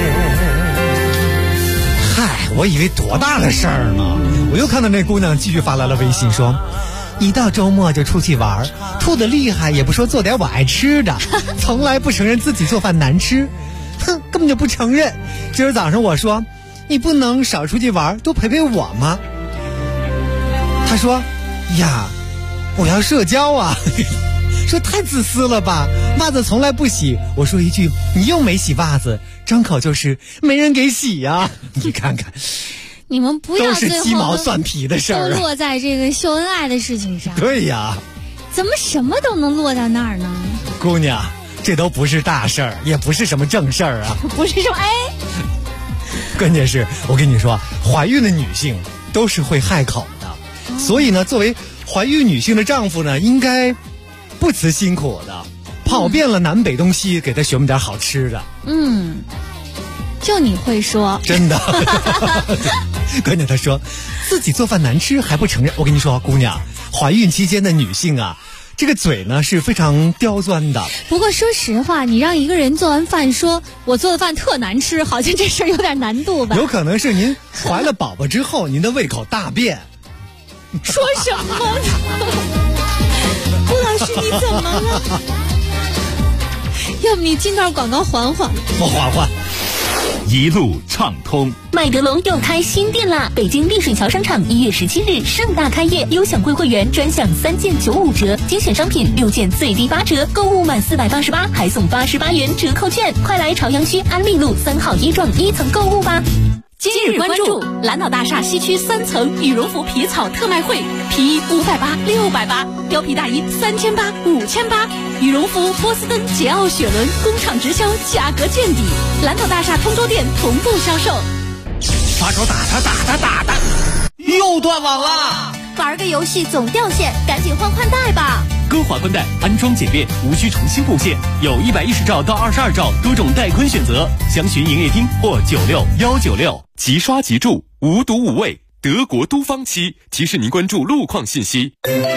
嗨，我以为多大的事儿呢，我又看到那姑娘继续发来了微信说，一到周末就出去玩，吐得厉害也不说做点我爱吃的，从来不承认自己做饭难吃，哼，根本就不承认。今儿早上我说，你不能少出去玩，多陪陪我吗？他说，呀，我要社交啊。说太自私了吧，袜子从来不洗。我说一句，你又没洗袜子，张口就是没人给洗呀。你看看， 你们不要都是鸡毛蒜皮的事儿， 都落在这个秀恩爱的事情上。 对呀。 怎么什么都能落到那儿呢？ 姑娘，这都不是大事儿，也不是什么正事儿啊。 不是说关键是我跟你说，怀孕的女性都是会害口的，所以呢，作为怀孕女性的丈夫呢，应该不辞辛苦的跑遍了南北东西，给她寻点好吃的。 就你会说， 真的。关键她说自己做饭难吃还不承认。我跟你说，姑娘，怀孕期间的女性啊，这个嘴呢是非常刁钻的。 不过说实话，你让一个人做完饭说我做的饭特难吃，好像这事儿有点难度吧？ 有可能是您怀了宝宝之后，您的胃口大变。 说什么？顾老师你怎么了？要不你进段广告缓缓？ 我缓缓。 一路畅通。 麦德龙又开新店啦！北京丽水桥商场1月17日盛大开业，优享会员专享3件95折，精选商品6件最低8折，购物满488还送88元折扣券。快来朝阳区安利路3号一幢1层购物吧！ 今日关注蓝岛大厦西区3层羽绒服皮草特卖会，皮衣580、680，貂皮大衣3800、5800，羽绒服波司登、捷奥、雪伦工厂直销，价格见底。蓝岛大厦通州店同步销售。 发手打他，又断网了。 玩个游戏总掉线，赶紧换宽带吧。 歌华宽带安装简便，无需重新布线，有110兆到22兆多种带宽选择，详询营业厅或96196。 即刷即住，无毒无味，德国都方漆提示您关注路况信息。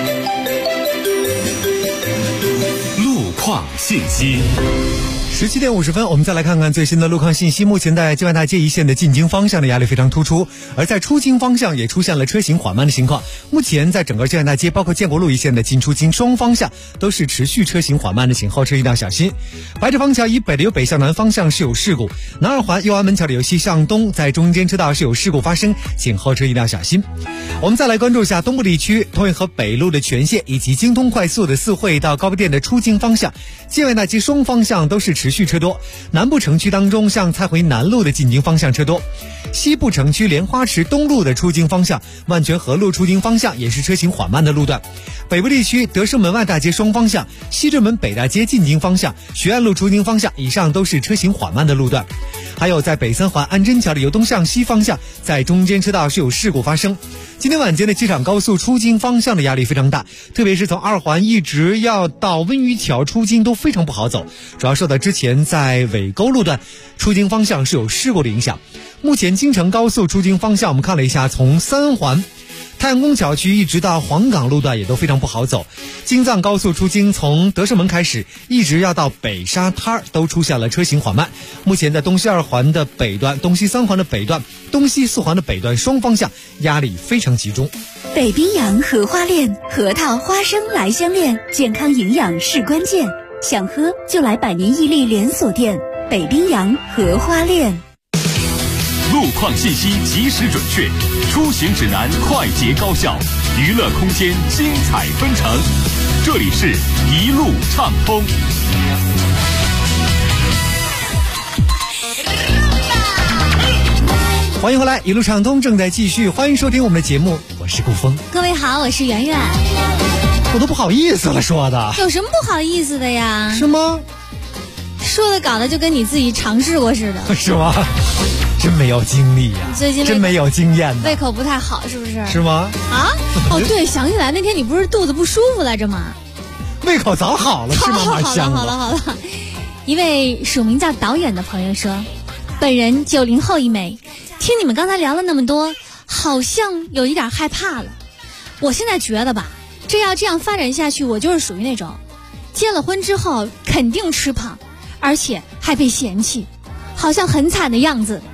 路况信息。 17点50分，我们再来看看最新的路况信息。目前在境外大街一线的进京方向的压力非常突出，而在出京方向也出现了车行缓慢的情况。目前在整个境外大街，包括建国路一线的进出京双方向都是持续车行缓慢的，请后车一定要小心。白纸坊桥以北的由北向南方向是有事故，南二环右安门桥的由西向东在中间车道是有事故发生，请后车一定要小心。我们再来关注一下东部地区，通运河北路的全线以及京通快速的四惠到高碑店的出京方向，境外大街双方向都是持续车多。南部城区当中，像蔡回南路的进京方向车多，西部城区莲花池东路的出京方向，万泉河路出京方向也是车行缓慢的路段。北部地区德胜门外大街双方向、西直门北大街进京方向、学院路出京方向以上都是车行缓慢的路段。还有在北三环安贞桥的由东向西方向，在中间车道是有事故发生。今天晚间的机场高速出京方向的压力非常大，特别是从二环一直要到温榆桥出京都非常不好走，主要受到之前在尾沟路段出京方向是有事故的影响。目前京承高速出京方向，我们看了一下，从三环太阳宫桥区一直到黄岗路段也都非常不好走。京藏高速出京从德胜门开始一直要到北沙滩都出现了车行缓慢。目前在东西二环的北段、东西三环的北段、东西四环的北段双方向压力非常集中。 北冰洋荷花恋，核桃花生来相恋，健康营养是关键，想喝就来百年屹立连锁店北冰洋荷花恋。 路况信息及时准确，出行指南快捷高效，娱乐空间精彩纷呈。这里是一路畅通。 欢迎回来，一路畅通正在继续，欢迎收听我们的节目，我是顾峰。 各位好，我是圆圆。 我都不好意思了说的。 有什么不好意思的呀？ 是吗？ 说的搞得就跟你自己尝试过似的。 是吗？真没有经历呀， 最近真没有经验的， 胃口不太好，是不是？ 是吗？ 啊？哦，对，想起来那天你不是肚子不舒服来着吗？ 胃口早好了，是吗？ 好了。一位署名叫导演的朋友说，本人90后一枚，听你们刚才聊了那么多，好像有一点害怕了。我现在觉得吧，这样发展下去，我就是属于那种结了婚之后肯定吃胖，而且还被嫌弃，好像很惨的样子。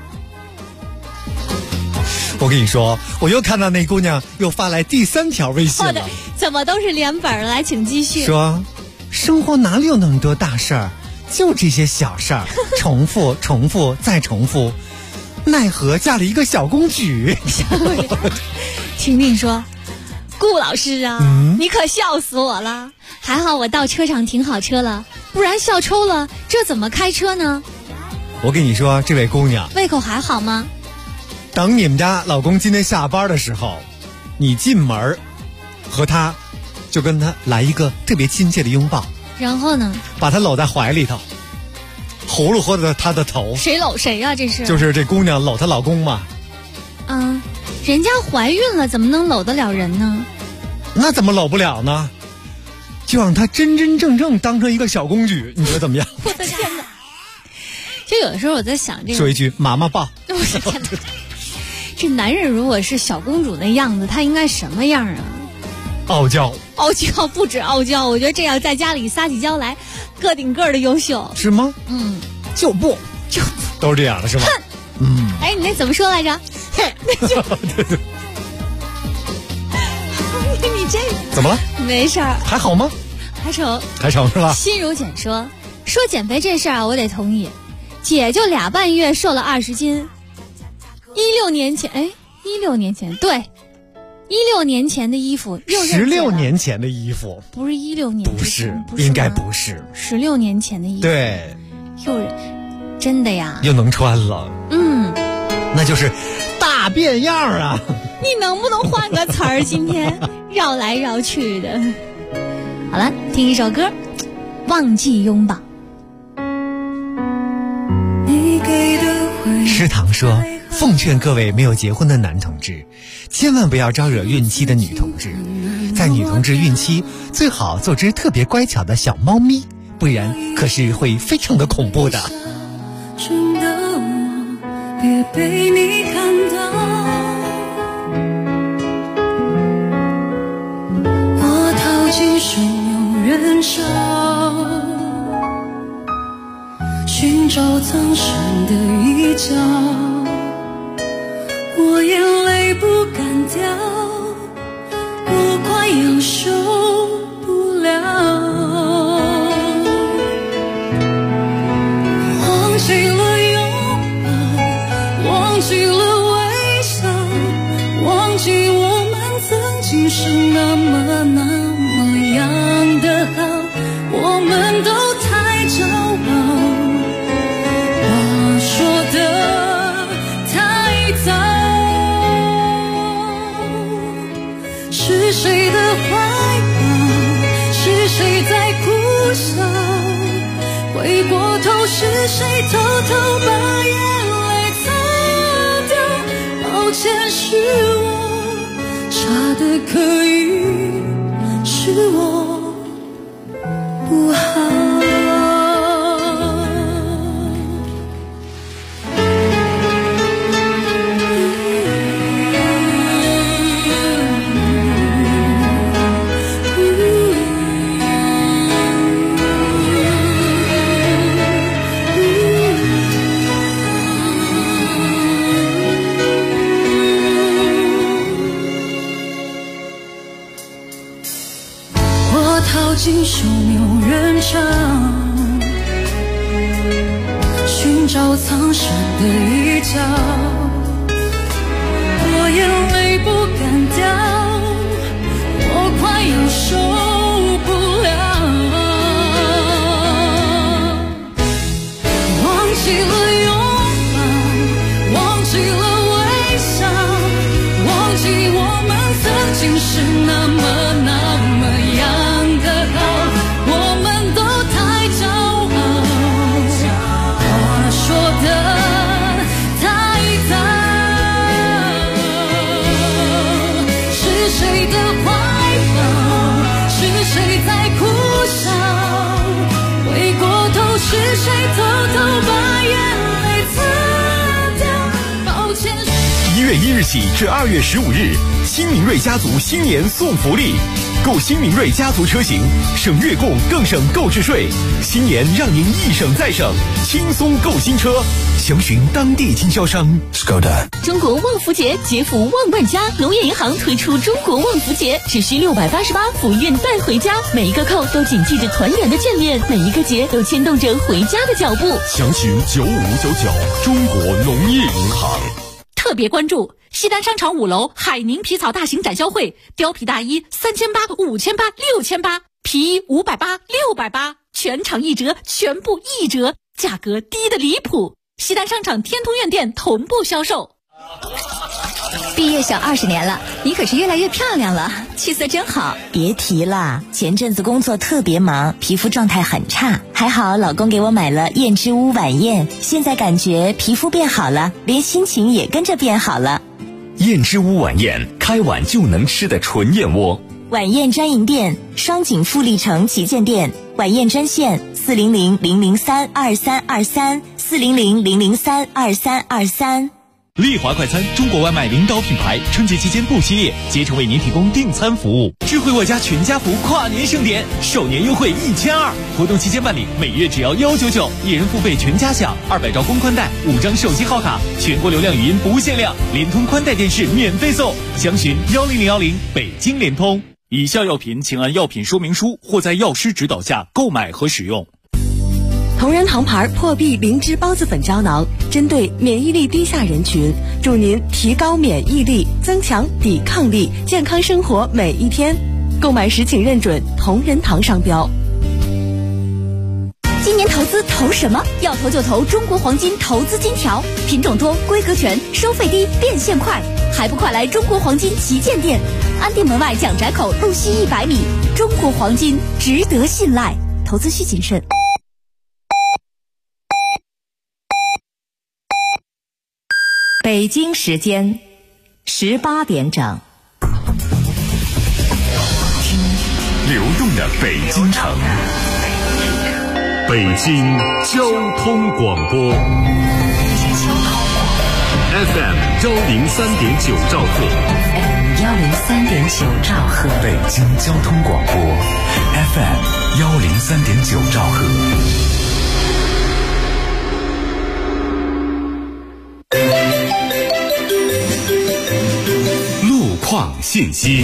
我跟你说，我又看到那姑娘又发来第3条微信了。 怎么都是连本来，请继续。 说，生活哪里有那么多大事儿，就这些小事儿，重复再重复，奈何嫁了一个小公举。 婷婷说，顾老师啊，你可笑死我了，还好我到车场停好车了，不然笑抽了，这怎么开车呢？ 我跟你说，这位姑娘胃口还好吗？ 等你们家老公今天下班的时候，你进门和他就跟他来一个特别亲切的拥抱， 然后呢？ 把他搂在怀里头，呼噜呼的他的头。 谁搂谁呀？这是？ 就是这姑娘搂她老公嘛。 人家怀孕了，怎么能搂得了人呢？ 那怎么搂不了呢？就让她真真正正当成一个小公举，你觉得怎么样？ 我的天哪！就有的时候我在想这个。 说一句妈妈抱。 我的天哪！这男人如果是小公主那样子，他应该什么样啊？ 傲娇不止傲娇，我觉得这样在家里撒起娇来，个顶个的优秀。 是吗？就不都是这样的是吗？ 哎，你那怎么说来着？ 对。 你这怎么了？ 没事儿， 还好吗？ 还成是吧？ 心如简说减肥这事儿我得同意，姐就2半月瘦了20斤。16年前对，16年前的衣服又 16年前的衣服， 不是16年， 不是应该不是 16年前的衣服， 对， 又真的呀， 又能穿了，那就是大变样啊！ 你能不能换个词儿？今天绕来绕去的。好了，听一首歌，《忘记拥抱》。 师堂说，奉劝各位没有结婚的男同志，千万不要招惹孕期的女同志。在女同志孕期，最好做只特别乖巧的小猫咪，不然可是会非常的恐怖的。 真的我别被你看到，我逃进汹涌人潮，寻找藏身的一角，我眼泪不敢掉，我快要受不了。忘记了拥抱，忘记了微笑，忘记我们曾经是那么样的好，我们都太骄傲，话说的太早。是谁的怀抱，是谁在哭笑，回过头是谁偷偷把眼泪擦掉？抱歉是我差的可以，是我不好。逃进汹涌人潮，寻找藏身的一角，我眼泪不敢掉，我快要受不了。忘记了拥抱，忘记了微笑，忘记我们曾经是那么样的好，我们都太骄傲，话说的太早。是谁的怀抱，是谁在哭笑，回过头是谁偷偷把眼泪擦掉？抱歉。 1月1日起至2月15日，新明锐家族新年送福利。购新明锐家族车型，省月供更省购置税，新年让您一省再省，轻松购新车。详询当地经销商。Skoda。 中国旺福节，节福旺万家。农业银行推出中国旺福节，只需688，福运带回家。每一个扣都谨记着团圆的眷恋，每一个节都牵动着回家的脚步。 详询9599，中国农业银行。 特别关注西单商场5楼海宁皮草大型展销会，貂皮大衣3800、5800、6800，皮衣580、680，全场1折，全部1折，价格低得离谱。西单商场天通苑店同步销售。 毕业小20年了，你可是越来越漂亮了，气色真好。 别提了，前阵子工作特别忙，皮肤状态很差，还好老公给我买了燕之屋晚宴，现在感觉皮肤变好了，连心情也跟着变好了。 燕之屋晚宴，开碗就能吃的纯燕窝。 晚宴专营店：双井富力城旗舰店。晚宴专线：400-003-2323，400-003-2323。 丽华快餐，中国外卖领导品牌，春节期间不歇业，竭诚为您提供订餐服务。智慧我家全家福跨年盛典，首年优惠1200，活动期间办理，每月只要199，一人付费全家享，200兆公宽带，5张手机号卡，全国流量语音不限量，联通宽带电视免费送，详询10010，北京联通。以下药品请按药品说明书或在药师指导下购买和使用。 同仁堂牌破壁灵芝孢子粉胶囊，针对免疫力低下人群，助您提高免疫力，增强抵抗力，健康生活每一天。购买时请认准同仁堂商标。 今年投资投什么？要投就投中国黄金投资金条，品种多，规格全，收费低，变现快，还不快来中国黄金旗舰店，安定门外蒋宅口路西100米，中国黄金值得信赖，投资需谨慎。 北京时间18点整。 流动的北京城，北京交通广播 FM 103.9兆赫 103.9兆赫， 北京交通广播 FM 103.9兆赫。路况信息。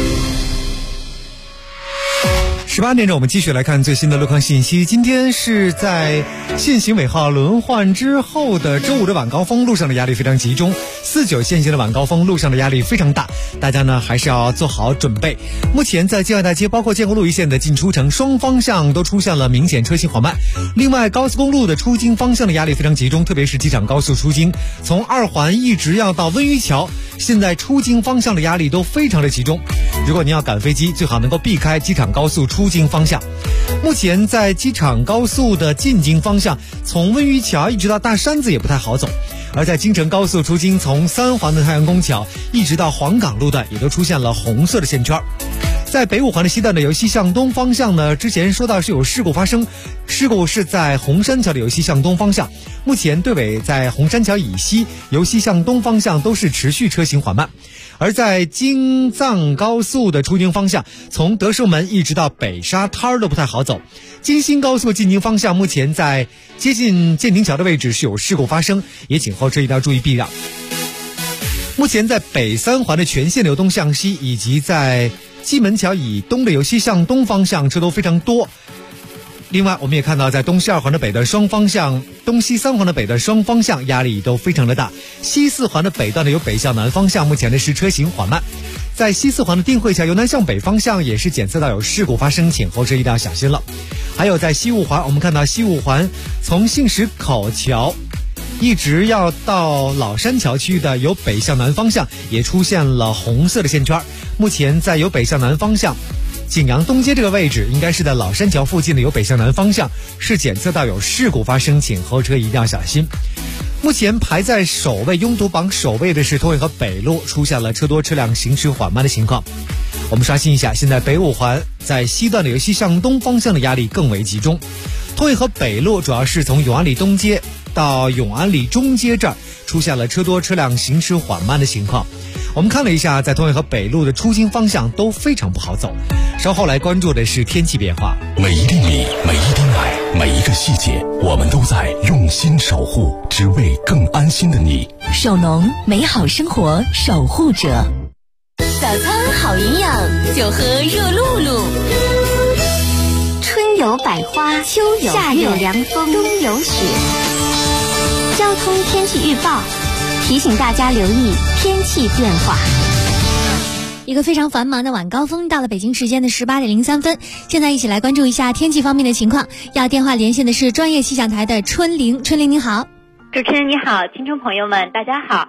18点整，我们继续来看最新的路况信息。今天是在限行尾号轮换之后的周五的晚高峰，路上的压力非常集中。49限行的晚高峰，路上的压力非常大，大家呢还是要做好准备。目前在建外大街，包括建国路一线的进出城双方向都出现了明显车行缓慢。另外，高速公路的出京方向的压力非常集中，特别是机场高速出京，从2环一直要到温榆桥，现在出京方向的压力都非常的集中。如果您要赶飞机，最好能够避开机场高速出京方向。目前在机场高速的进京方向，从温榆桥一直到大山子也不太好走，而在京承高速出京，从3环的太阳宫桥一直到黄岗路段也都出现了红色的线圈。在北5环的西段的由西向东方向呢，之前说到是有事故发生，事故是在红山桥的由西向东方向，目前队尾在红山桥以西由西向东方向都是持续车行缓慢。而在京藏高速的出京方向，从德胜门一直到北沙滩都不太好走。京新高速进京方向，目前在接近建宁桥的位置是有事故发生，也请后车一定要注意避让。目前在北3环的全线流东向西，以及在蓟门桥以东的由西向东方向车都非常多。另外，我们也看到在东西2环的北段双方向、东西3环的北段双方向压力都非常的大。西4环的北段的由北向南方向，目前的是车行缓慢。在西4环的定慧桥由南向北方向也是检测到有事故发生，请后车一定要小心了。还有在西5环，我们看到西5环从杏石口桥一直要到老山桥区域的由北向南方向也出现了红色的线圈。目前在由北向南方向景阳东街这个位置，应该是在老山桥附近的由北向南方向是检测到有事故发生，请后车一定要小心。目前排在首位拥堵榜首位的是通惠河北路，出现了车多车辆行驶缓慢的情况。我们刷新一下，现在北5环在西段的由西向东方向的压力更为集中。通惠河北路主要是从永安里东街到永安里中街这儿出现了车多车辆行驶缓慢的情况。我们看了一下，在通惠河北路的出京方向都非常不好走。稍后来关注的是天气变化。 每一粒米，每一滴奶，每一个细节，我们都在用心守护，只为更安心的你。 首农，美好生活守护者。 早餐好营养，就喝热露露。 春有百花，秋有夏有凉风，冬有雪。交通天气预报提醒大家留意天气变化。 一个非常繁忙的晚高峰到了北京时间的18点03分，现在一起来关注一下天气方面的情况。要电话连线的是专业气象台的春玲，春玲你好。 主持人你好，听众朋友们大家好。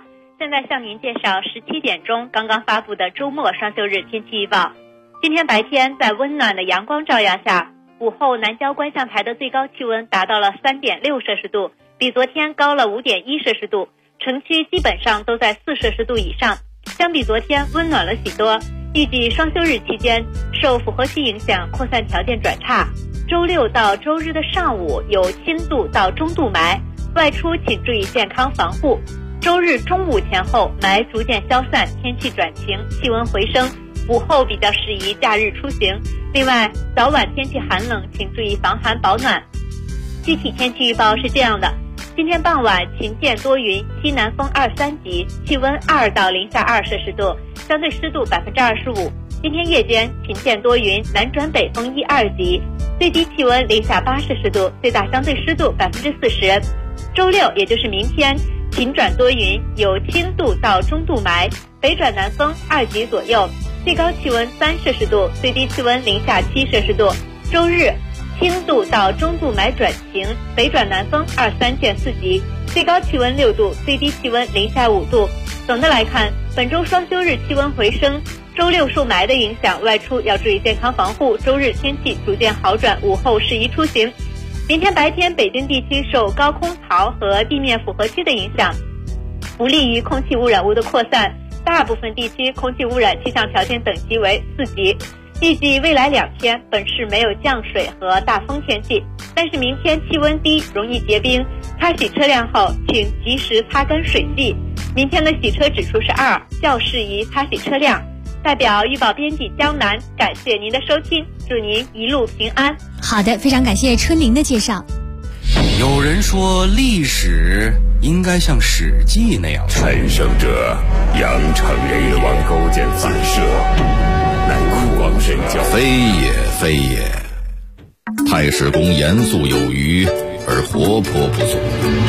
现在向您介绍17点钟刚刚发布的周末双休日天气预报。今天白天在温暖的阳光照耀下，午后南郊观象台的最高气温达到了3.6摄氏度，比昨天高了5.1摄氏度，城区基本上都在4摄氏度以上，相比昨天温暖了许多。预计双休日期间，受复合区影响，扩散条件转差。周六到周日的上午有轻度到中度霾，外出请注意健康防护。周日中午前后霾逐渐消散，天气转晴，气温回升，午后比较适宜假日出行。另外，早晚天气寒冷，请注意防寒保暖。具体天气预报是这样的：今天傍晚晴间多云，西南风2、3级，气温2到零下2摄氏度，相对湿度25%。今天夜间晴间多云，南转北风1、2级，最低气温零下8摄氏度，最大相对湿度40%。周六也就是明天，晴转多云，有轻度到中度霾，北转南风2级左右，最高气温3摄氏度，最低气温零下7摄氏度。周日轻度到中度霾转晴，北转南风2、3见4级，最高气温6度，最低气温零下5度。总的来看，本周双休日气温回升，周六受霾的影响，外出要注意健康防护。周日天气逐渐好转，午后适宜出行。明天白天，北京地区受高空槽和地面复合区的影响，不利于空气污染物的扩散，大部分地区空气污染气象条件等级为4级。预计未来2天本市没有降水和大风天气，但是明天气温低，容易结冰，擦洗车辆后请及时擦干水迹。明天的洗车指数是2，较适宜擦洗车辆。代表预报编辑江南，感谢您的收听，祝您一路平安。 好的，非常感谢春玲的介绍。 有人说历史应该像《史记》那样， 陈胜者杨成人王勾践反射，乃酷光神教， 非也非也。太史公严肃有余，而活泼不足。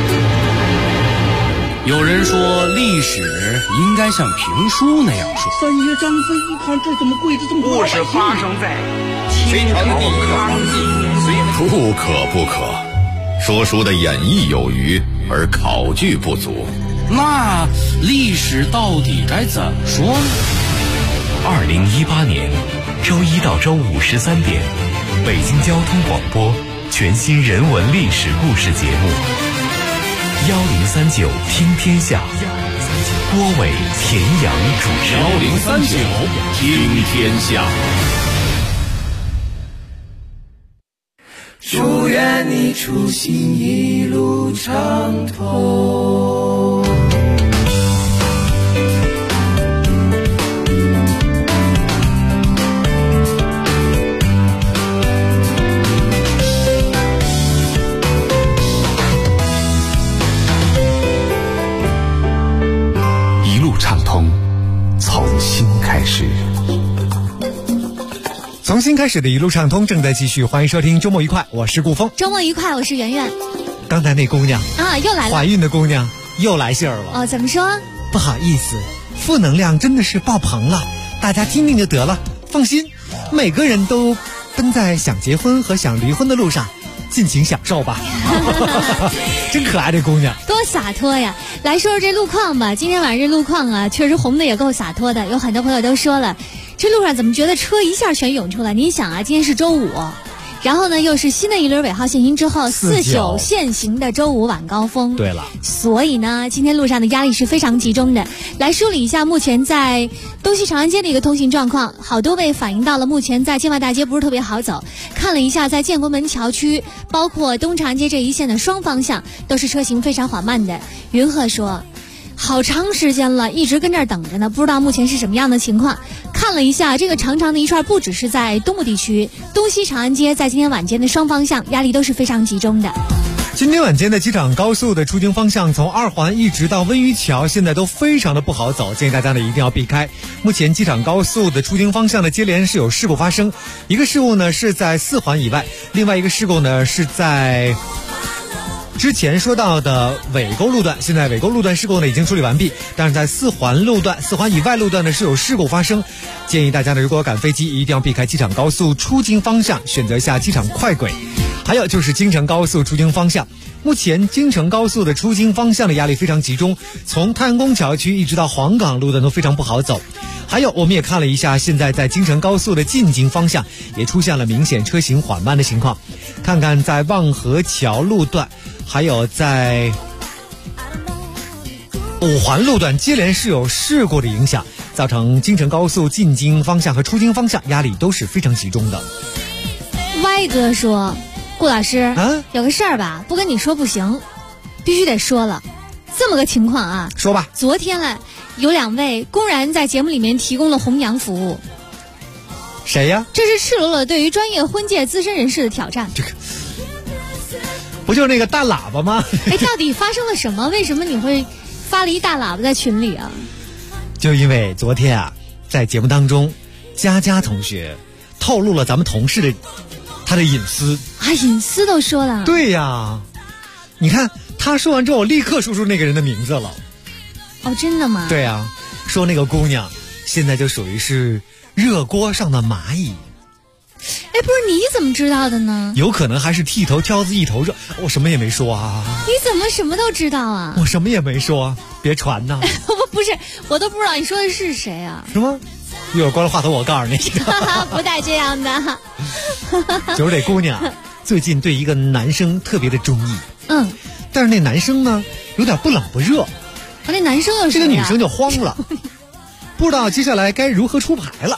有人说历史应该像评书那样说。 三爷张飞一看，这怎么跪着这么多？ 故事发生在清朝康熙年岁。 不可不可，说书的演绎有余，而考据不足。 那历史到底该怎么说呢 ？2018年周一到周五13点，北京交通广播全新人文历史故事节目1039听天下，郭伟、田阳主持。 1039听天下。 祝愿你出行一路畅通。 一路畅通，从新开始。 从新开始的一路畅通正在继续，欢迎收听周末愉快，我是顾峰。 周末愉快，我是圆圆。 刚才那姑娘啊，又来了， 怀孕的姑娘又来信儿了。 哦，怎么说？ 不好意思，负能量真的是爆棚了，大家听听就得了。放心，每个人都奔在想结婚和想离婚的路上，尽情享受吧。真可爱，这姑娘多洒脱呀！来说说这路况吧。今天晚上这路况啊，确实红的也够洒脱的。有很多朋友都说了，这路上怎么觉得车一下全涌出来？您想啊，今天是周五，然后呢又是新的一轮尾号限行之后49限行的周五晚高峰。 对了， 所以呢今天路上的压力是非常集中的。来梳理一下目前在东西长安街的一个通行状况，好多位反映到了目前在建外大街不是特别好走。看了一下在建国门桥区包括东长安街这一线的双方向都是车行非常缓慢的。云鹤说好长时间了，一直跟这儿等着呢，不知道目前是什么样的情况。看了一下这个长长的一串，不只是在东部地区，东西长安街在今天晚间的双方向压力都是非常集中的。 今天晚间的机场高速的出京方向，从2环一直到温榆桥，现在都非常的不好走，建议大家呢一定要避开。目前机场高速的出京方向的接连是有事故发生，一个事故呢是在4环以外，另外一个事故呢是在之前说到的尾沟路段，现在尾沟路段事故呢已经处理完毕，但是在4环路段、4环以外路段呢是有事故发生，建议大家呢如果赶飞机一定要避开机场高速出京方向，选择一下机场快轨。 还有就是京承高速出京方向，目前京承高速的出京方向的压力非常集中，从太阳宫桥区一直到黄岗路的都非常不好走。还有我们也看了一下，现在在京承高速的进京方向也出现了明显车行缓慢的情况。看看在望河桥路段，还有在五环路段接连是有事故的影响，造成京承高速进京方向和出京方向压力都是非常集中的。 歪哥说，顾老师，有个事儿吧，不跟你说不行，必须得说了。这么个情况啊， 说吧。 昨天有2位公然在节目里面提供了红娘服务。 谁呀？ 这是赤裸裸对于专业婚介资深人士的挑战。 这个不就是那个大喇叭吗？ 到底发生了什么？为什么你会发了一大喇叭在群里啊？ 就因为昨天啊，在节目当中，佳佳同学透露了咱们同事的他的隐私啊，隐私都说了。 对呀，你看他说完之后，我立刻说出那个人的名字了。 哦，真的吗？ 对呀，说那个姑娘现在就属于是热锅上的蚂蚁。 不是，你怎么知道的呢？ 有可能还是剃头挑子一头热，我什么也没说啊。 你怎么什么都知道啊？ 我什么也没说，别传呐。 不是，我都不知道你说的是谁啊？ 什么？一会儿关了话筒我告诉你。 不带这样的。 就是这姑娘最近对一个男生特别的中意。但是那男生呢有点不冷不热。 那男生又是这个女生就慌了，不知道接下来该如何出牌了。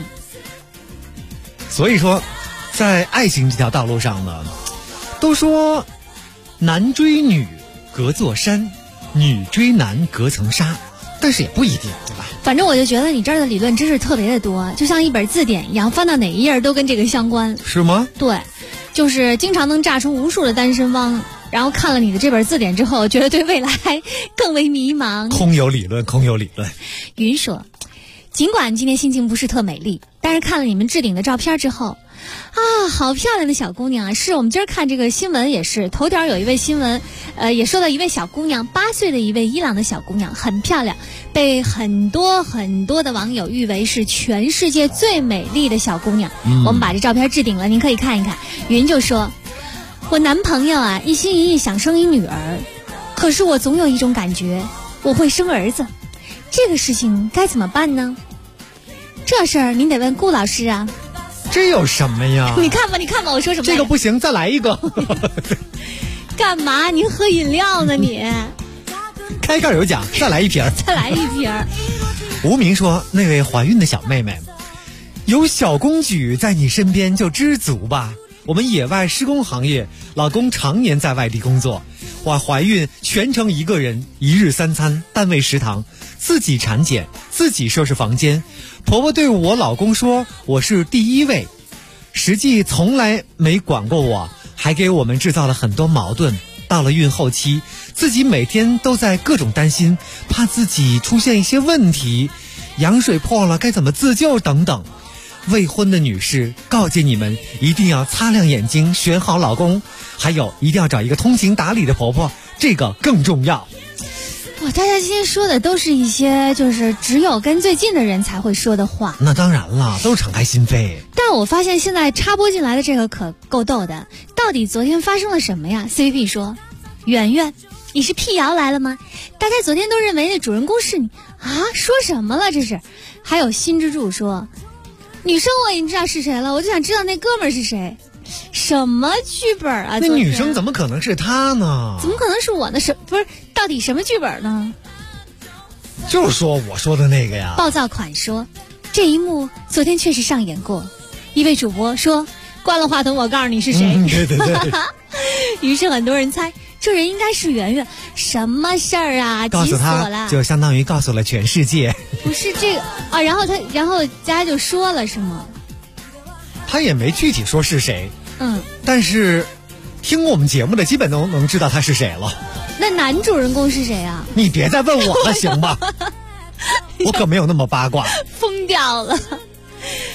所以说在爱情这条道路上呢，都说男追女隔座山，女追男隔层纱，但是也不一定，对吧？ 反正我就觉得你这儿的理论知识特别的多，就像一本字典一样，翻到哪一页都跟这个相关。 是吗？ 对，就是经常能炸出无数的单身汪，然后看了你的这本字典之后，觉得对未来更为迷茫。 空有理论，空有理论。 云说，尽管今天心情不是特美丽，但是看了你们置顶的照片之后，好漂亮的小姑娘啊！是我们今儿看这个新闻也是头条有一位新闻，也说到一位小姑娘，8岁的一位伊朗的小姑娘，很漂亮，被很多的网友誉为是全世界最美丽的小姑娘。我们把这照片置顶了，您可以看一看。云就说，我男朋友啊一心一意想生一女儿，可是我总有一种感觉我会生儿子，这个事情该怎么办呢？这事儿您得问顾老师啊。 这有什么呀？ 你看吧，我说什么？ 这个不行，再来一个。 干嘛？您喝饮料呢你？ 开盖有奖，再来一瓶。 再来一瓶。 无名说，那位怀孕的小妹妹，有小公举在你身边就知足吧。我们野外施工行业，老公常年在外地工作，我怀孕全程一个人，1日3餐，单位食堂，自己产检，自己收拾房间。婆婆对我老公说我是第一位，实际从来没管过我，还给我们制造了很多矛盾。到了孕后期，自己每天都在各种担心，怕自己出现一些问题，羊水破了该怎么自救等等。未婚的女士告诫你们，一定要擦亮眼睛，选好老公，还有一定要找一个通情达理的婆婆，这个更重要。 哇，大家今天说的都是一些就是只有跟最近的人才会说的话。 那当然了，都是敞开心扉。 但我发现现在插播进来的这个可够逗的，到底昨天发生了什么呀？ CVP 说，圆圆你是辟谣来了吗？大家昨天都认为那主人公是你啊，说什么了这是？还有新之助说，女生我已经知道是谁了，我就想知道那哥们儿是谁。什么剧本啊？ 那女生怎么可能是他呢？ 怎么可能是我呢？不是，到底什么剧本呢？ 就是说我说的那个呀。 暴躁款说，这一幕昨天确实上演过。一位主播说，关了话筒我告诉你是谁。 对。 于是很多人猜这人应该是圆圆。什么事儿啊？ 告诉他就相当于告诉了全世界。 不是这个啊，然后佳就说了是吗？ 他也没具体说是谁，但是听我们节目的基本都能知道他是谁了。 那男主人公是谁啊？ 你别再问我了行吧？我可没有那么八卦。 疯掉了。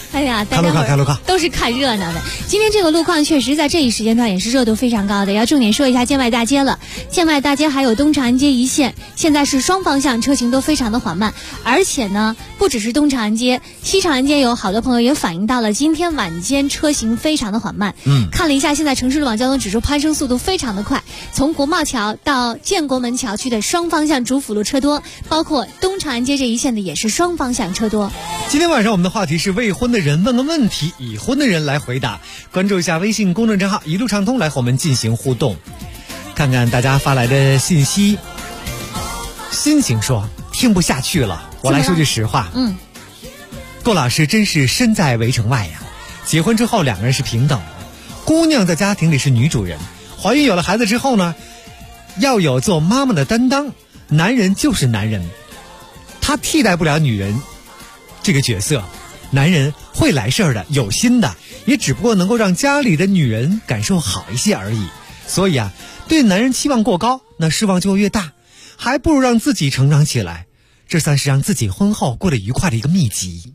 哎呀， 开路况都是看热闹的。今天这个路况确实在这一时间段也是热度非常高的，要重点说一下建外大街了。建外大街还有东长安街一线，现在是双方向车行都非常的缓慢，而且呢，不只是东长安街，西长安街有好多朋友也反映到了今天晚间车行非常的缓慢。看了一下现在城市路网交通指数攀升速度非常的快，从国贸桥到建国门桥区的双方向主辅路车多，包括东长安街这一线的也是双方向车多。 今天晚上我们的话题是未婚的人问个问题，已婚的人来回答。关注一下微信公众账号一路畅通，来和我们进行互动，看看大家发来的信息。心情说听不下去了，我来说句实话，郭老师真是身在围城外呀。结婚之后两个人是平等的，姑娘在家庭里是女主人，怀孕有了孩子之后呢，要有做妈妈的担当。男人就是男人，他替代不了女人这个角色。男人会来事儿的，有心的，也只不过能够让家里的女人感受好一些而已。所以啊，对男人期望过高，那失望就会越大，还不如让自己成长起来，这算是让自己婚后过得愉快的一个秘籍。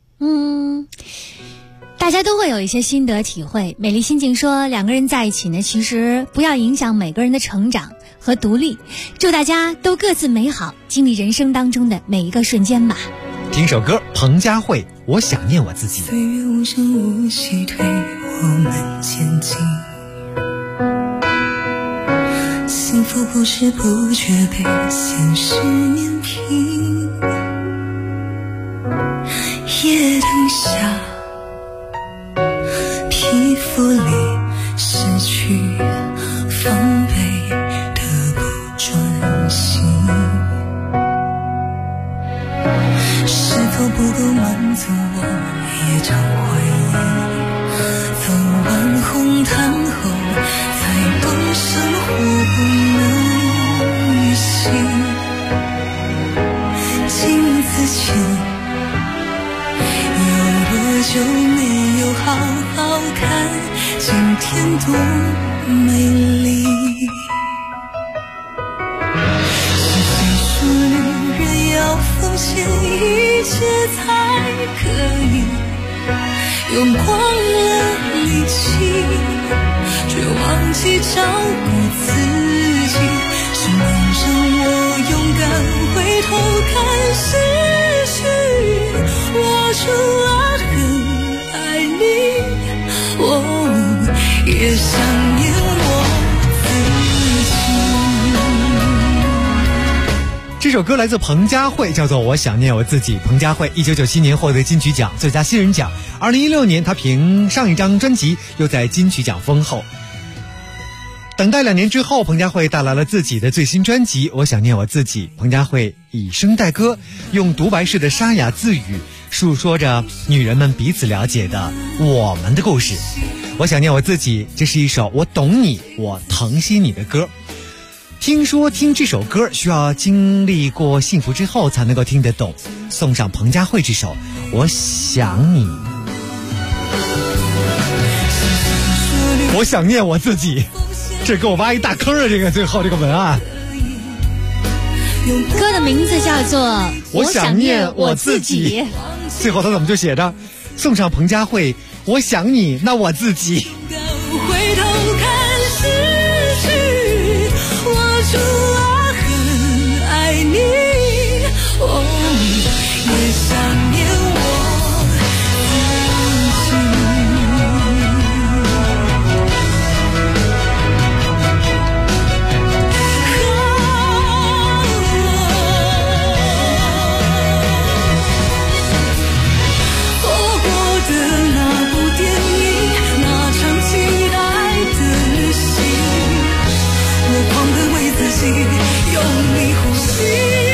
大家都会有一些心得体会。美丽心境说，两个人在一起呢，其实不要影响每个人的成长和独立。祝大家都各自美好，经历人生当中的每一个瞬间吧。 听首歌，彭佳慧，我想念我自己。 岁月无声无息推我们前进，幸福不知不觉被现实碾平，夜灯下皮肤里失去防备，得不专心，是否不够满足我也常怀疑，曾晚红毯后才懂生活不能预期，镜子前有多久没有好好看今天多美丽，是谁说女人要奉献一切才可以用光了力气，却忘记照顾自己，是能让我勇敢回头看失去，我除了很爱你，我也想念我这首歌来自彭佳慧，叫做《我想念我自己》。彭佳慧1997年获得金曲奖最佳新人奖，2016年她凭上一张专辑又在金曲奖封后。等待2年之后，彭佳慧带来了自己的最新专辑《我想念我自己》。彭佳慧以声带歌，用独白式的沙哑自语，述说着女人们彼此了解的我们的故事。我想念我自己，这是一首我懂你，我疼惜你的歌。听说听这首歌需要经历过幸福之后才能够听得懂，送上彭佳慧这首《我想你》。我想念我自己，这给我挖一大坑啊！这个最后这个文案， 歌的名字叫做《 我想念我自己》，最后他怎么就写着送上彭佳慧，我想你，那我自己。 回头看失去，我除了很爱你，也想念我用力呼吸，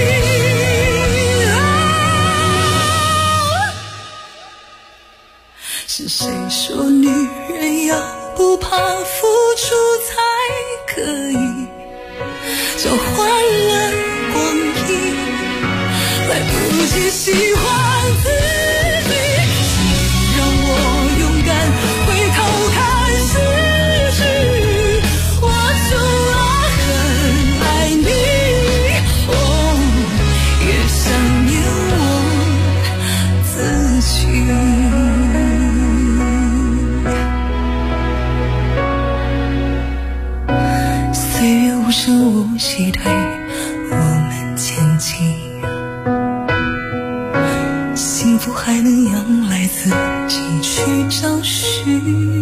是谁说女人要不怕付出才可以交换了光阴，来不及喜欢自己，是你让我勇敢回头看失去，我除了很爱你，也想念我自己。 息对我们前进。幸福还能仰赖自己去找寻，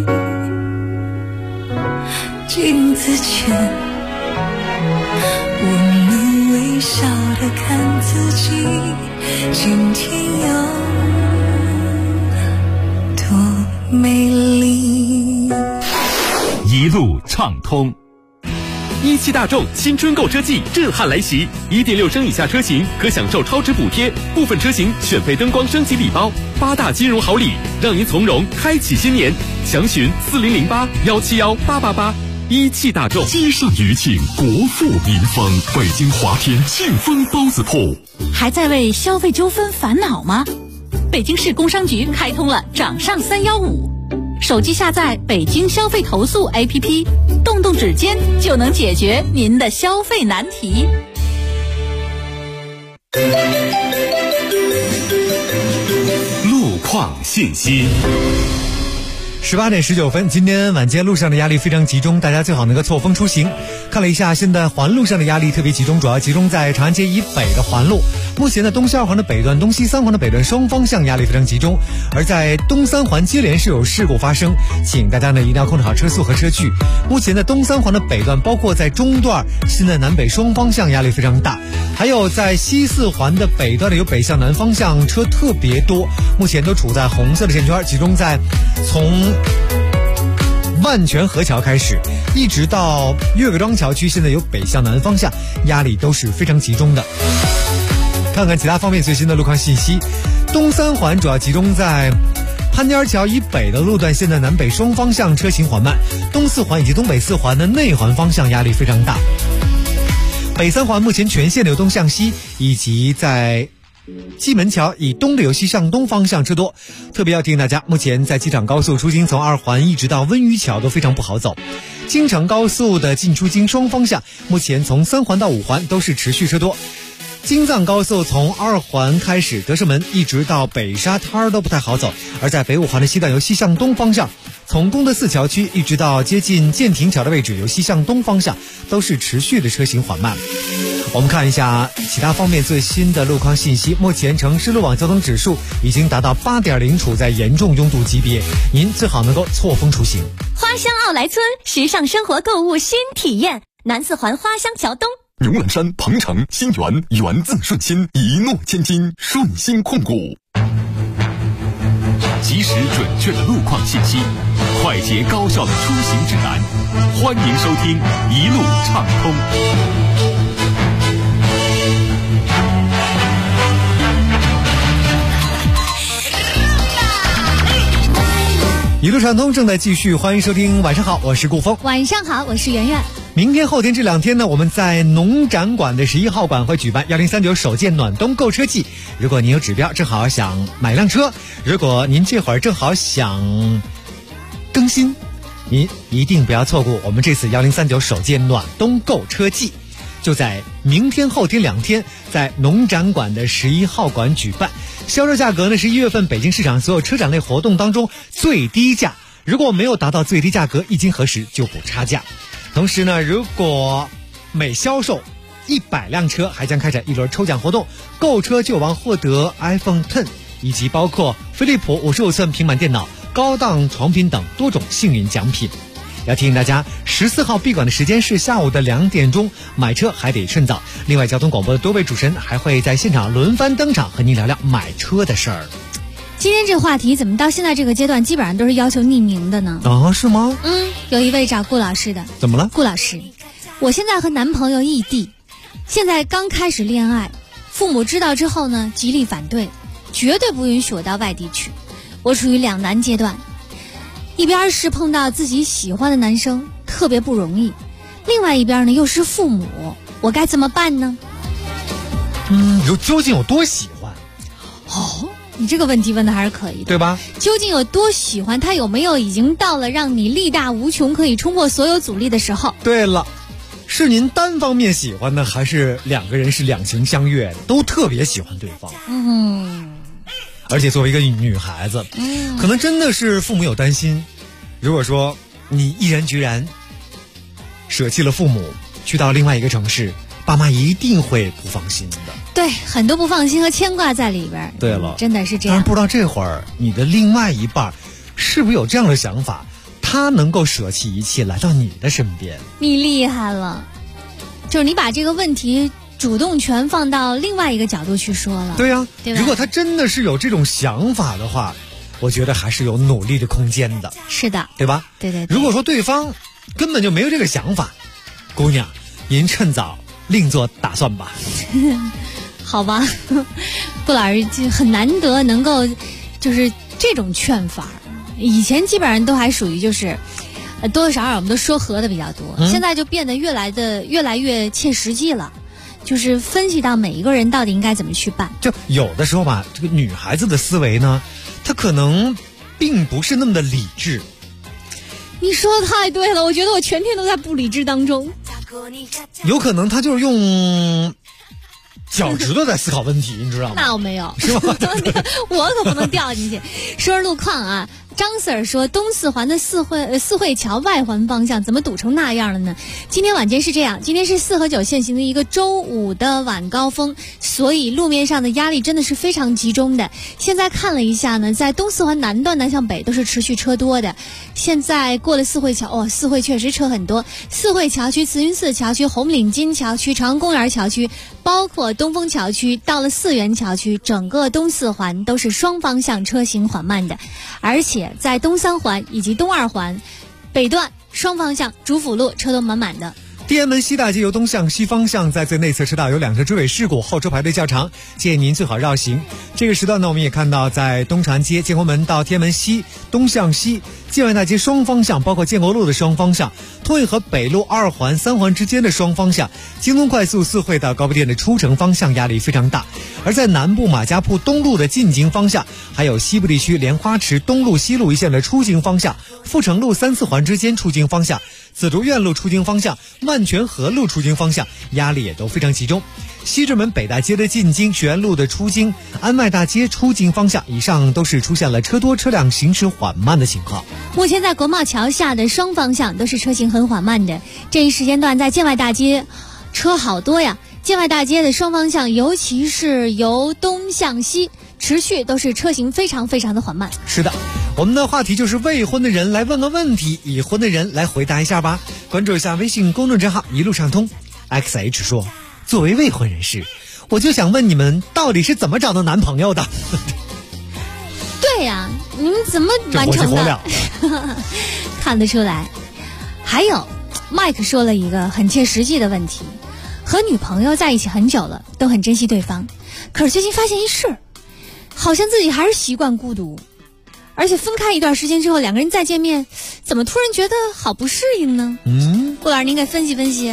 镜子前我们微笑地看自己，今天有多美丽。 一路畅通。17大众新春购车季震撼来袭，1.6升以下车型可享受超值补贴，部分车型选配灯光升级礼包，8大金融好礼，让您从容开启新年。详询4008-171-888。17大众。 街上余庆，国富民丰，北京华天庆丰包子铺。 还在为消费纠纷烦恼吗？北京市工商局开通了掌上315，手机下载北京消费投诉 APP， 动动指尖就能解决您的消费难题。 路况信息。 18点19分，今天晚间路上的压力非常集中，大家最好能够错峰出行。看了一下，现在环路上的压力特别集中，主要集中在长安街以北的环路。目前的东西2环的北段、东西3环的北段双方向压力非常集中，而在东3环接连是有事故发生，请大家呢一定要控制好车速和车距。目前的东3环的北段，包括在中段，现在南北双方向压力非常大，还有在西4环的北段呢有北向南方向车特别多，目前都处在红色的线圈，集中在从万泉河桥开始一直到岳各庄桥区，现在有北向南方向压力都是非常集中的。看看其他方面最新的路况信息，东3环主要集中在潘家桥以北的路段，现在南北双方向车行缓慢，东4环以及东北4环的内环方向压力非常大。北3环目前全线流东向西，以及在蓟门桥以东的由西向东方向车多，特别要提醒大家，目前在机场高速出京从2环一直到温榆桥都非常不好走。京承高速的进出京双方向，目前从3环到5环都是持续车多。京藏高速从2环开始，德胜门一直到北沙滩都不太好走，而在北5环的西段由西向东方向，从功德寺桥区一直到接近建亭桥的位置，由西向东方向都是持续的车行缓慢。我们看一下其他方面最新的路况信息，目前城市路网交通指数已经达到8.0，处在严重拥堵级别，您最好能够错峰出行。 花乡奥莱村时尚生活购物新体验，南4环花乡桥东。 牛栏山、鹏城、新源，源自顺心，一诺千金，顺心控股。 及时准确的路况信息，快捷高效的出行指南，欢迎收听一路畅通。 一路畅通正在继续，欢迎收听。晚上好，我是顾峰。 晚上好，我是圆圆。 明天后天这2天呢，我们在农展馆的11号馆会举办1039首届暖冬购车季。如果您有指标，正好想买辆车，如果您这会儿正好想更新，您一定不要错过我们这次1039首届暖冬购车季，就在明天后天2天，在农展馆的11号馆举办。销售价格呢是1月份北京市场所有车展类活动当中最低价，如果没有达到最低价格，一经核实就补差价。同时呢，如果每销售100辆车，还将开展一轮抽奖活动，购车就有望获得 iPhone X 以及包括飞利浦55寸平板电脑、高档床品等多种幸运奖品。要提醒大家，14号闭馆的时间是下午的2点钟，买车还得趁早。另外，交通广播的多位主持人还会在现场轮番登场，和您聊聊买车的事儿。 今天这话题怎么到现在这个阶段基本上都是要求匿名的呢？ 啊，是吗？ 有一位找顾老师的。 怎么了？ 顾老师，我现在和男朋友异地，现在刚开始恋爱，父母知道之后呢，极力反对，绝对不允许我到外地去。我处于两难阶段，一边是碰到自己喜欢的男生特别不容易，另外一边呢又是父母，我该怎么办呢？ 究竟有多喜欢？ 哦，你这个问题问的还是可以的， 对吧？ 究竟有多喜欢他，有没有已经到了让你力大无穷可以冲破所有阻力的时候？ 对了，是您单方面喜欢呢，还是两个人是两情相悦的，都特别喜欢对方？而且作为一个女孩子，可能真的是父母有担心，如果说你毅然决然舍弃了父母， 去到另外一个城市，爸妈一定会不放心的。 对，很多不放心和牵挂在里边。 对了， 真的是这样。 但是不知道这会儿你的另外一半是不是有这样的想法，他能够舍弃一切来到你的身边？ 你厉害了，就是你把这个问题主动权放到另外一个角度去说了。 对呀， 对吧？ 如果他真的是有这种想法的话，我觉得还是有努力的空间的。 是的， 对吧？ 对对。 如果说对方根本就没有这个想法，姑娘，您趁早另做打算吧。 好吧，布老师就很难得能够就是这种劝法，以前基本上都还属于就是多多少少我们都说和的比较多，现在就变得越来越切实际了，就是分析到每一个人到底应该怎么去办。 就有的时候吧，这个女孩子的思维呢，她可能并不是那么的理智。 你说的太对了，我觉得我全天都在不理智当中。 有可能她就是用脚趾头在思考问题，你知道吗？ 那我没有， 是吧？ 我可不能掉进去。说是路况啊，张 Sir 说东四环的四惠桥外环方向怎么堵成那样了呢？今天晚间是这样，今天是4和9限行的一个周五的晚高峰，所以路面上的压力真的是非常集中的。现在看了一下呢，在东四环南段南向北都是持续车多的。现在过了四惠桥，四惠确实车很多。四惠桥区、慈云寺桥区、红领巾桥区、长安公园桥区，包括东风桥区，到了四元桥区，整个东四环都是双方向车行缓慢的，而且在东三环以及东二环北段双方向主辅路车都满满的。 天安门西大街由东向西方向在最内侧车道有2车追尾事故，后车排队较长，建议您最好绕行。这个时段呢，我们也看到在东长安街建国门到天安门西东向西建外大街双方向，包括建国路的双方向，通运河北路2环3环之间的双方向，京东快速四惠到高碑店的出城方向压力非常大。而在南部马家铺东路的进京方向，还有西部地区莲花池东路西路一线的出京方向，阜成路3、4环之间出京方向，紫竹院路出京方向，万泉河路出京方向压力也都非常集中。西直门北大街的进京，学院路的出京，安迈大街出京方向，以上都是出现了车多车辆行驶缓慢的情况。 目前在国贸桥下的双方向都是车行很缓慢的，这一时间段在建外大街车好多呀。建外大街的双方向，尤其是由东向西，持续都是车行非常非常的缓慢。 是的，我们的话题就是未婚的人来问个问题，已婚的人来回答一下吧。关注一下微信公众账号一路畅通。 XH 说，作为未婚人士，我就想问你们到底是怎么找到男朋友的？ 对呀，你们怎么完成的？看得出来。还有 Mike 说了一个很切实际的问题，和女朋友在一起很久了，都很珍惜对方，可是最近发现一事，好像自己还是习惯孤独，而且分开一段时间之后，2个人再见面，怎么突然觉得好不适应呢？顾老师，您给分析分析。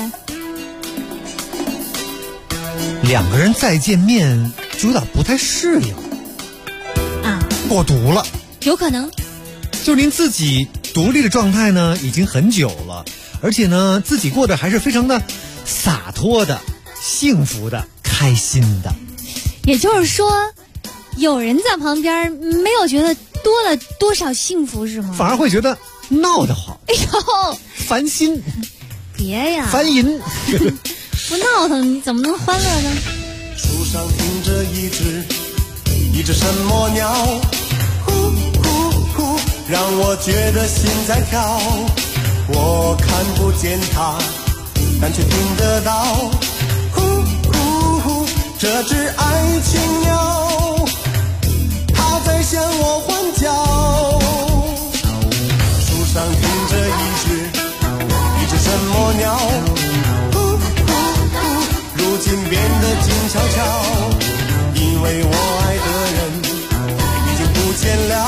2个人再见面就有点不太适应啊， 过独了， 有可能。 就您自己独立的状态呢，已经很久了，而且呢，自己过得还是非常的洒脱的、幸福的、开心的。 也就是说，有人在旁边，没有觉得多了多少幸福是吗？ 反而会觉得闹得慌， 哎呦， 烦心。 别呀， 烦人。 不闹腾怎么能欢乐呢？ 树上停着一只什么鸟，呼呼呼，让我觉得心在跳。我看不见它，但却听得到，呼呼呼，这只爱情鸟，它在向我欢叫。树上停着一只什么鸟，如今变得静悄悄，因为我爱的人已经不见了。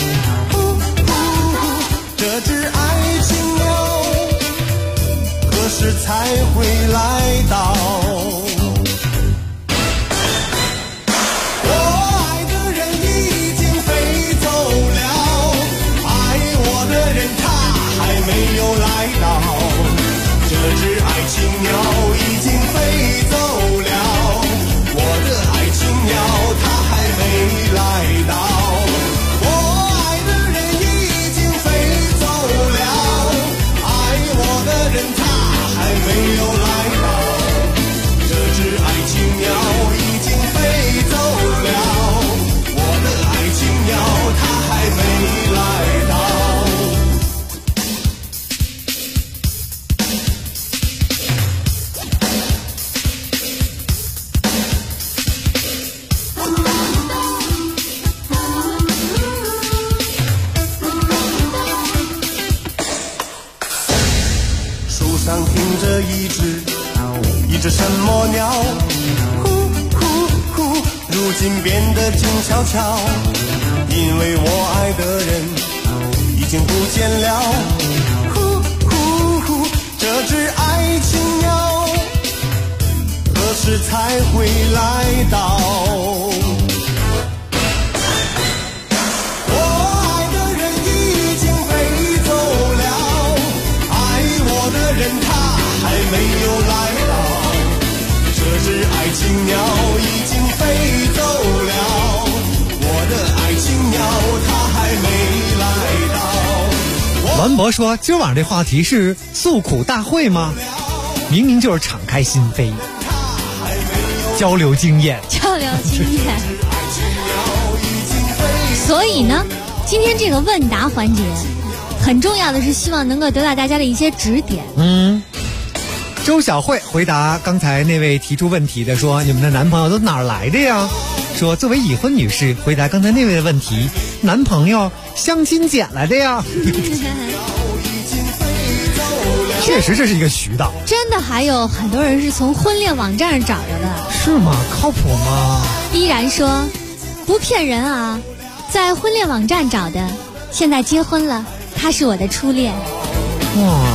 这只爱情鸟何时才会来到？我爱的人已经飞走了，爱我的人他还没有来到。这只爱情鸟已经飞走了，我的爱情鸟它还没来到。我爱的人已经飞走了，爱我的人他还没有来树上停着一只什么鸟，呼呼呼，如今变得静悄悄，因为我爱的人已经不见了，呼呼呼，这只爱情鸟何时才会来到？没有来到，这只爱情鸟已经飞走了，我的爱情鸟它还没来到。 栾博说今晚这话题是诉苦大会吗？明明就是敞开心扉，交流经验。 所以呢，今天这个问答环节很重要的是希望能够得到大家的一些指点。 周小慧回答刚才那位提出问题的说，你们的男朋友都哪儿来的呀？说作为已婚女士回答刚才那位的问题，男朋友相亲捡来的呀。确实这是一个渠道。 真的还有很多人是从婚恋网站上找着的。 是吗？靠谱吗？ 依然说不骗人啊，在婚恋网站找的，现在结婚了，他是我的初恋。 哇，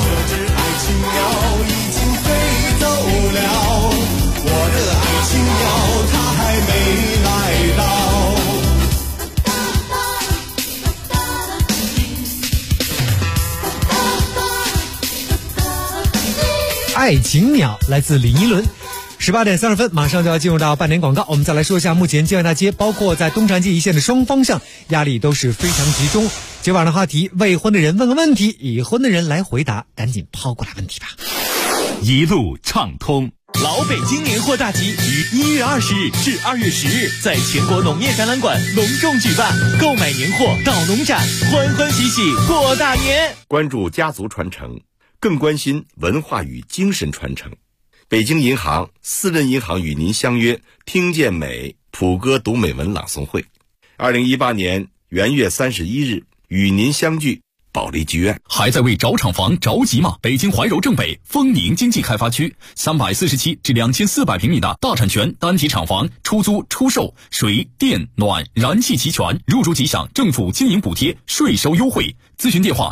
爱情鸟来自李一伦。18点30分，马上就要进入到半点广告。我们再来说一下目前建外大街，包括在东长街一线的双方向压力都是非常集中。今晚的话题，未婚的人问个问题，已婚的人来回答，赶紧抛过来问题吧。 一路畅通。老北京年货大集于1月20日至2月10日在全国农业展览馆隆重举办，购买年货到农展，欢欢喜喜过大年。 关注家族传承，更关心文化与精神传承。北京银行私人银行与您相约听见美普歌读美文朗诵会，2018年元月31日与您相聚保利剧院。 还在为找厂房着急吗？北京怀柔正北丰宁经济开发区347至2400平米的大产权单体厂房，出租出售，水电暖燃气齐全，入住即享政府经营补贴，税收优惠。咨询电话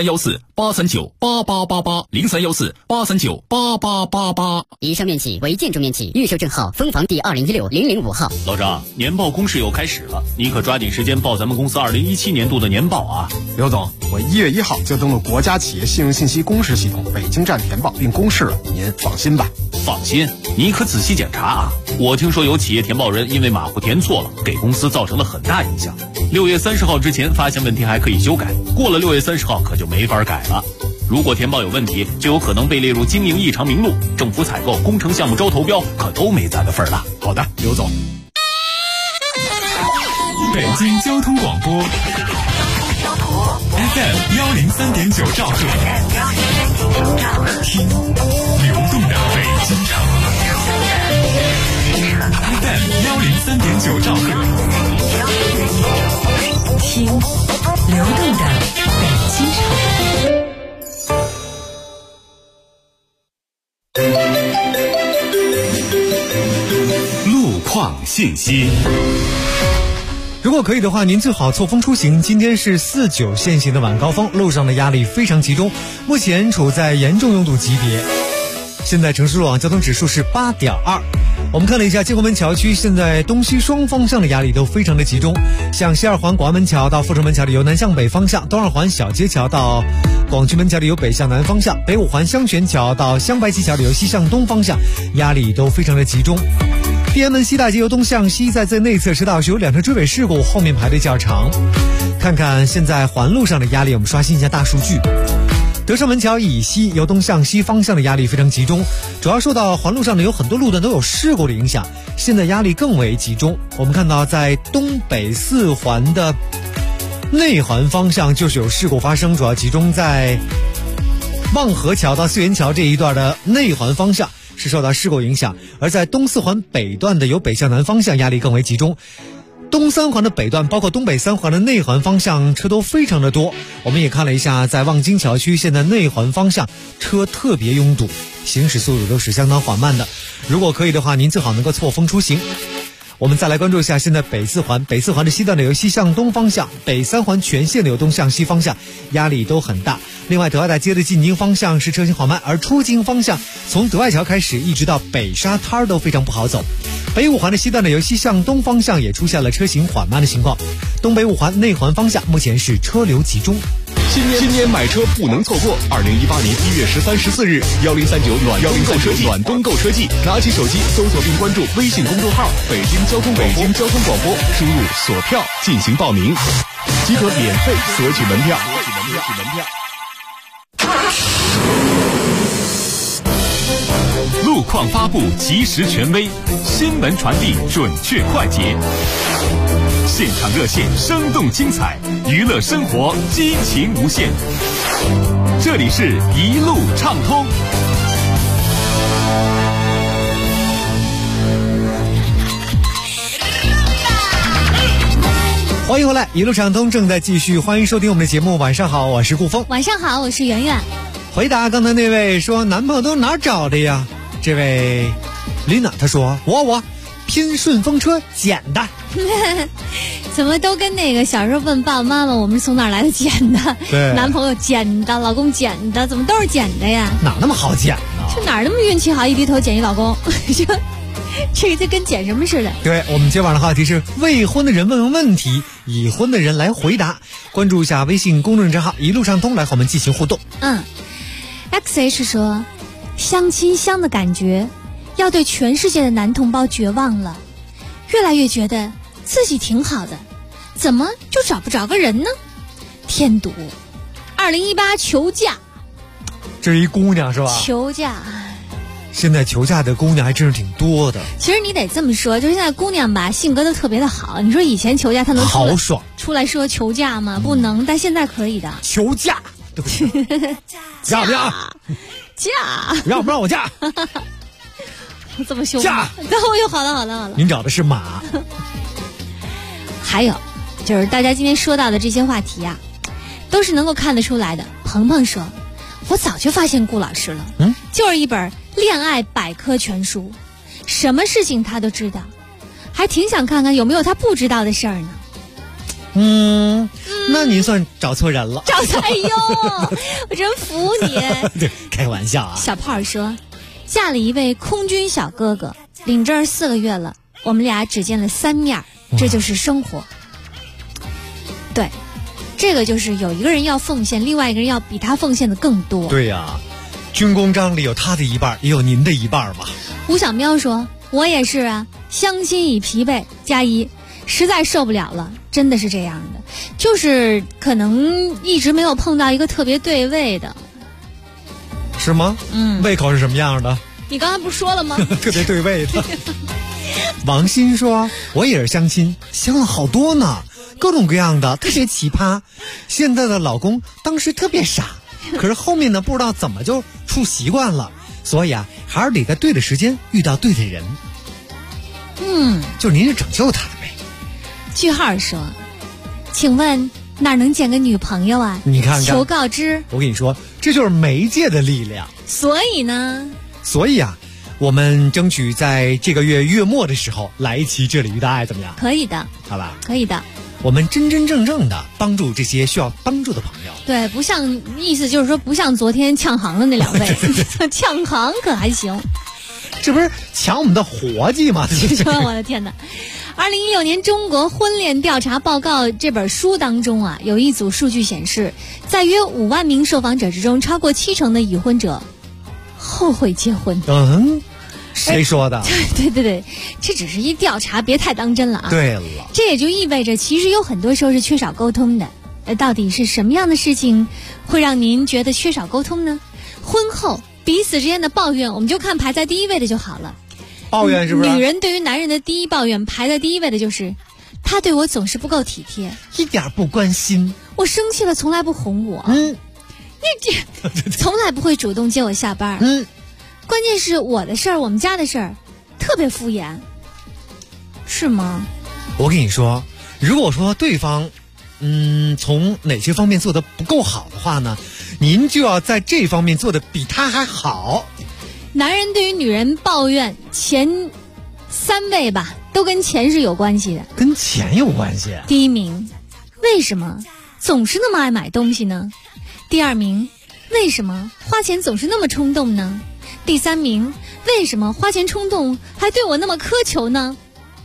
0314839888，0314839888。 以上面企为建筑面积，预售证号分房第2016005号。 老张，年报公示又开始了，你可抓紧时间报咱们公司2017年度的年报啊。 刘总，我1月1号就登录国家企业信用信息公示系统北京站填报并公示了，您放心吧。 放心，你可仔细检查啊。我听说有企业填报人因为马虎填错了，给公司造成了很大影响。6月30号之前发现问题还可以修改，过了6月30号可就没法改了。如果填报有问题，就有可能被列入经营异常名录，政府采购、工程项目招投标可都没咱的份儿了。 好的，刘总。 北京交通广播 FM 103.9兆赫，听流动的北京城。FM 103.9兆赫， 听流动的北京城。 路况信息。 如果可以的话，您最好错峰出行。今天是49限行的晚高峰，路上的压力非常集中，目前处在严重拥堵级别。现在城市路网交通指数是8.2。我们看了一下建国门桥区，现在东西双方向的压力都非常的集中，像西二环广安门桥到阜成门桥的由南向北方向，东二环小街桥到广渠门桥的由北向南方向，北五环香泉桥到香白旗桥的由西向东方向，压力都非常的集中。天安门西大街由东向西，在最内侧车道是有2车追尾事故，后面排队较长。看看现在环路上的压力，我们刷新一下大数据。德胜门桥以西由东向西方向的压力非常集中，主要受到环路上的有很多路段都有事故的影响，现在压力更为集中。我们看到在东北4环的内环方向就是有事故发生，主要集中在望河桥到四元桥这一段的内环方向是受到事故影响，而在东4环北段的由北向南方向压力更为集中。 东三环的北段，包括东北三环的内环方向车都非常的多。我们也看了一下，在望京桥区，现在内环方向车特别拥堵，行驶速度都是相当缓慢的。如果可以的话，您最好能够错峰出行。我们再来关注一下，现在北四环的西段的由西向东方向，北三环全线的由东向西方向，压力都很大。另外，德爱大街的进京方向是车行缓慢，而出京方向从德爱桥开始一直到北沙滩都非常不好走。北五环的西段的由西向东方向也出现了车行缓慢的情况。东北五环内环方向目前是车流集中。 新年买车不能错过！2018年1月13、14日，1039暖冬购车季，拿起手机搜索并关注微信公众号“北京交通广播”，输入锁票进行报名，即可免费索取门票。 路况发布及时权威，新闻传递准确快捷。现场热线生动精彩，娱乐生活激情无限。这里是一路畅通。 欢迎回来，一路畅通正在继续，欢迎收听我们的节目。晚上好，我是顾峰。 晚上好，我是圆圆。 回答刚才那位说男朋友都哪儿找的呀？这位琳娜她说我拼顺风车捡的。 怎么都跟那个小时候问爸爸妈妈我们是从哪儿来的捡的？ 对， 男朋友捡的，老公捡的，怎么都是捡的呀？ 哪那么好捡呢？ 这哪儿那么运气好，一低头捡一老公？这个就跟捡什么似的。 对，我们今晚的话题是未婚的人问问题，已婚的人来回答。关注一下微信公众账号一路畅通，来和我们进行互动。 XH 说，相亲相的感觉要对全世界的男同胞绝望了，越来越觉得自己挺好的，怎么就找不着个人呢？添堵。2018求嫁， 这是一姑娘是吧？ 求嫁。 现在求嫁的姑娘还真是挺多的。 其实你得这么说，就是现在姑娘吧，性格都特别的好。你说以前求嫁她能好爽出来说求嫁吗？不能，但现在可以的。 求嫁，对不对？嫁不嫁？ 嫁， 让不让我嫁？ 这么凶？ 嫁。 又好了。 您找的是马。 还有，就是大家今天说到的这些话题啊，都是能够看得出来的。鹏鹏说，我早就发现顾老师了，就是一本恋爱百科全书，什么事情他都知道，还挺想看看有没有他不知道的事儿呢。那您算找错人了。 哎呦，我真服你。 对，开玩笑啊。 小炮说，嫁了一位空军小哥哥，领证4个月了，我们俩只见了3面，这就是生活。对，这个就是有一个人要奉献，另外一个人要比他奉献的更多。 对呀，军功章里有他的一半，也有您的一半吧。 吴小喵说，我也是啊，相亲已疲惫+1，实在受不了了，真的是这样的，就是可能一直没有碰到一个特别对味的。 是吗？胃口是什么样的？ 你刚才不是说了吗？ 特别对味的。王鑫说，我也是相亲，相了好多呢，各种各样的，特别奇葩。现在的老公当时特别傻，可是后面呢，不知道怎么就处习惯了，所以啊，还是得在对的时间遇到对的人。就您是拯救他的呗。 句号说，请问哪能捡个女朋友啊？ 你看看， 求告知。 我跟你说，这就是媒介的力量。 所以啊， 我们争取在这个月末的时候来一期这里遇到爱，怎么样？ 可以的， 好吧？ 可以的。 我们真真正正的帮助这些需要帮助的朋友。 对，不像意思就是说，不像昨天呛行的那2位，呛行可还行。 这不是抢我们的活计吗？ 我的天哪！2016年中国婚恋调查报告这本书当中啊，有一组数据显示，在约5万名受访者之中，超过70%的已婚者后悔结婚。 谁说的？ 对，这只是一调查，别太当真了啊。 对了， 这也就意味着，其实有很多时候是缺少沟通的。到底是什么样的事情会让您觉得缺少沟通呢？婚后彼此之间的抱怨，我们就看排在第1位的就好了。 抱怨是不是？ 女人对于男人的第一抱怨，排在第1位的就是他对我总是不够体贴， 一点不关心， 我生气了从来不哄我，你这从来不会主动接我下班，关键是我的事儿，我们家的事儿特别敷衍，是吗？ 我跟你说，如果说对方从哪些方面做得不够好的话呢，您就要在这方面做得比他还好。 男人对于女人抱怨前3位吧，都跟钱是有关系的。 跟钱有关系？ 第一名，为什么总是那么爱买东西呢？第二名，为什么花钱总是那么冲动呢？第3名，为什么花钱冲动还对我那么苛求呢？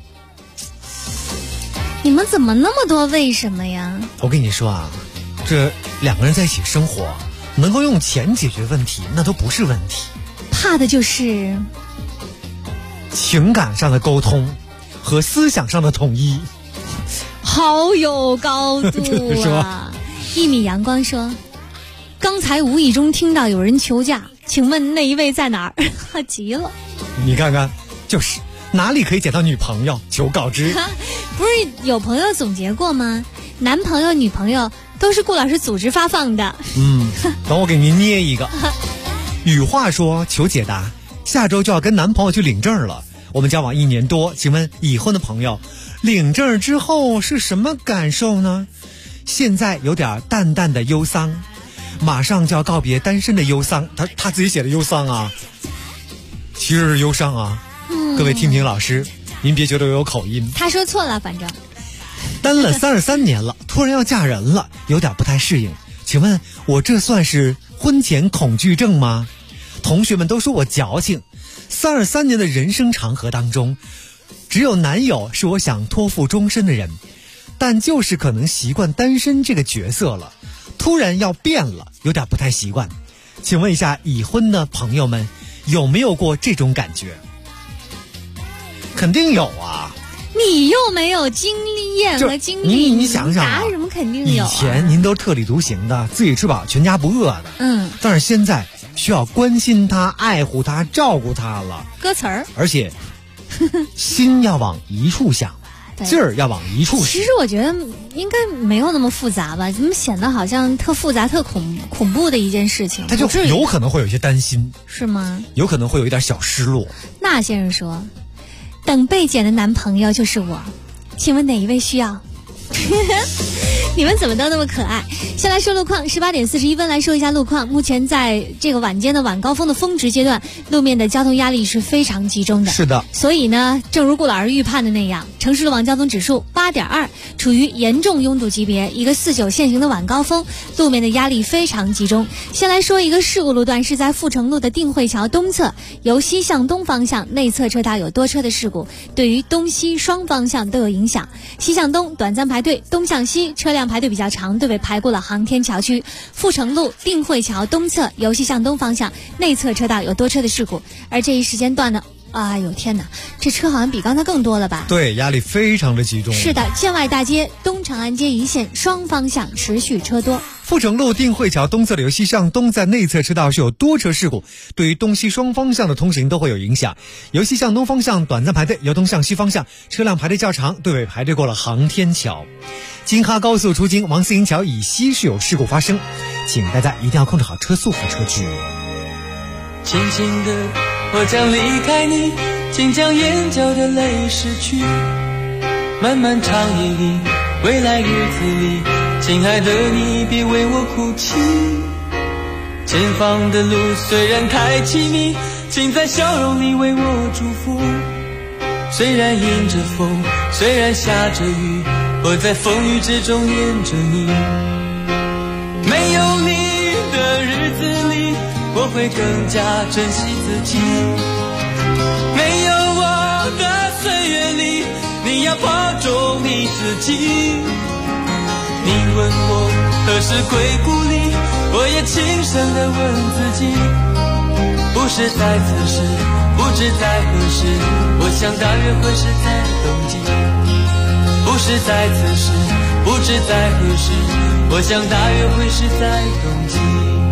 你们怎么那么多为什么呀？ 我跟你说啊，这2个人在一起生活，能够用钱解决问题，那都不是问题。 怕的就是情感上的沟通和思想上的统一。 好有高度啊！1米阳光说，刚才无意中听到有人求嫁，请问那一位在哪儿？急了。 你看看，就是哪里可以捡到女朋友，求告知。 不是有朋友总结过吗？男朋友女朋友都是顾老师组织发放的。 等我给您捏一个。羽化说，求解答，下周就要跟男朋友去领证了，我们交往1年多，请问已婚的朋友领证之后是什么感受呢？现在有点淡淡的忧伤，马上就要告别单身的忧伤。他自己写的忧伤啊，其实是忧伤啊。各位听评老师，您别觉得我有口音。 他说错了，反正单了33年了，突然要嫁人了，有点不太适应。请问我这算是婚前恐惧症吗？同学们都说我矫情。33年的人生长河当中，只有男友是我想托付终身的人，但就是可能习惯单身这个角色了，突然要变了，有点不太习惯。请问一下已婚的朋友们，有没有过这种感觉？肯定有啊。 你又没有经验和经历， 你想想答什么肯定有以前您都特立独行的，自己吃饱全家不饿的。但是现在需要关心他、爱护他、照顾他了。 歌词儿， 而且心要往一处想，劲儿要往一处使。 其实我觉得应该没有那么复杂吧？怎么显得好像特复杂、特恐怖的一件事情？ 他就有可能会有一些担心， 是吗？ 有可能会有一点小失落。 那先生说，等被捡的男朋友就是我，请问哪一位需要？你们怎么都那么可爱？先来说路况，18点41分来说一下路况。目前在这个晚间的晚高峰的峰值阶段，路面的交通压力是非常集中的。 是的， 所以呢，正如顾老师预判的那样，城市路网交通指数8.2，处于严重拥堵级别，一个49限行的晚高峰，路面的压力非常集中。先来说一个事故路段，是在阜成路的定慧桥东侧，由西向东方向内侧车道有多车的事故，对于东西双方向都有影响。西向东短暂排队，东向西车辆排队比较长，队尾排过了航天桥区。阜成路定慧桥东侧由西向东方向内侧车道有多车的事故，而这一时间段呢，哎呦天哪，这车好像比刚才更多了吧？ 对，压力非常的集中。 是的，建外大街东长安街一线双方向持续车多。 阜成路定慧桥东侧的由西向东在内侧车道是有多车事故，对于东西双方向的通行都会有影响。由西向东方向短暂排队，由东向西方向车辆排队较长，队尾排队过了航天桥。京哈高速出京王四营桥以西是有事故发生，请大家一定要控制好车速和车距。 轻轻的我将离开你，请将眼角的泪拭去，漫漫长夜里，未来日子里，亲爱的你别为我哭泣。前方的路虽然太凄迷，请在笑容里为我祝福。虽然迎着风，虽然下着雨，我在风雨之中念着你。没有你的日子里，我会更加珍惜自己。没有我的岁月里，你要保重你自己。你问我何时归故里，我也轻声地问自己，不是在此时，不知在何时，我想大约会是在冬季。不是在此时，不知在何时，我想大约会是在冬季。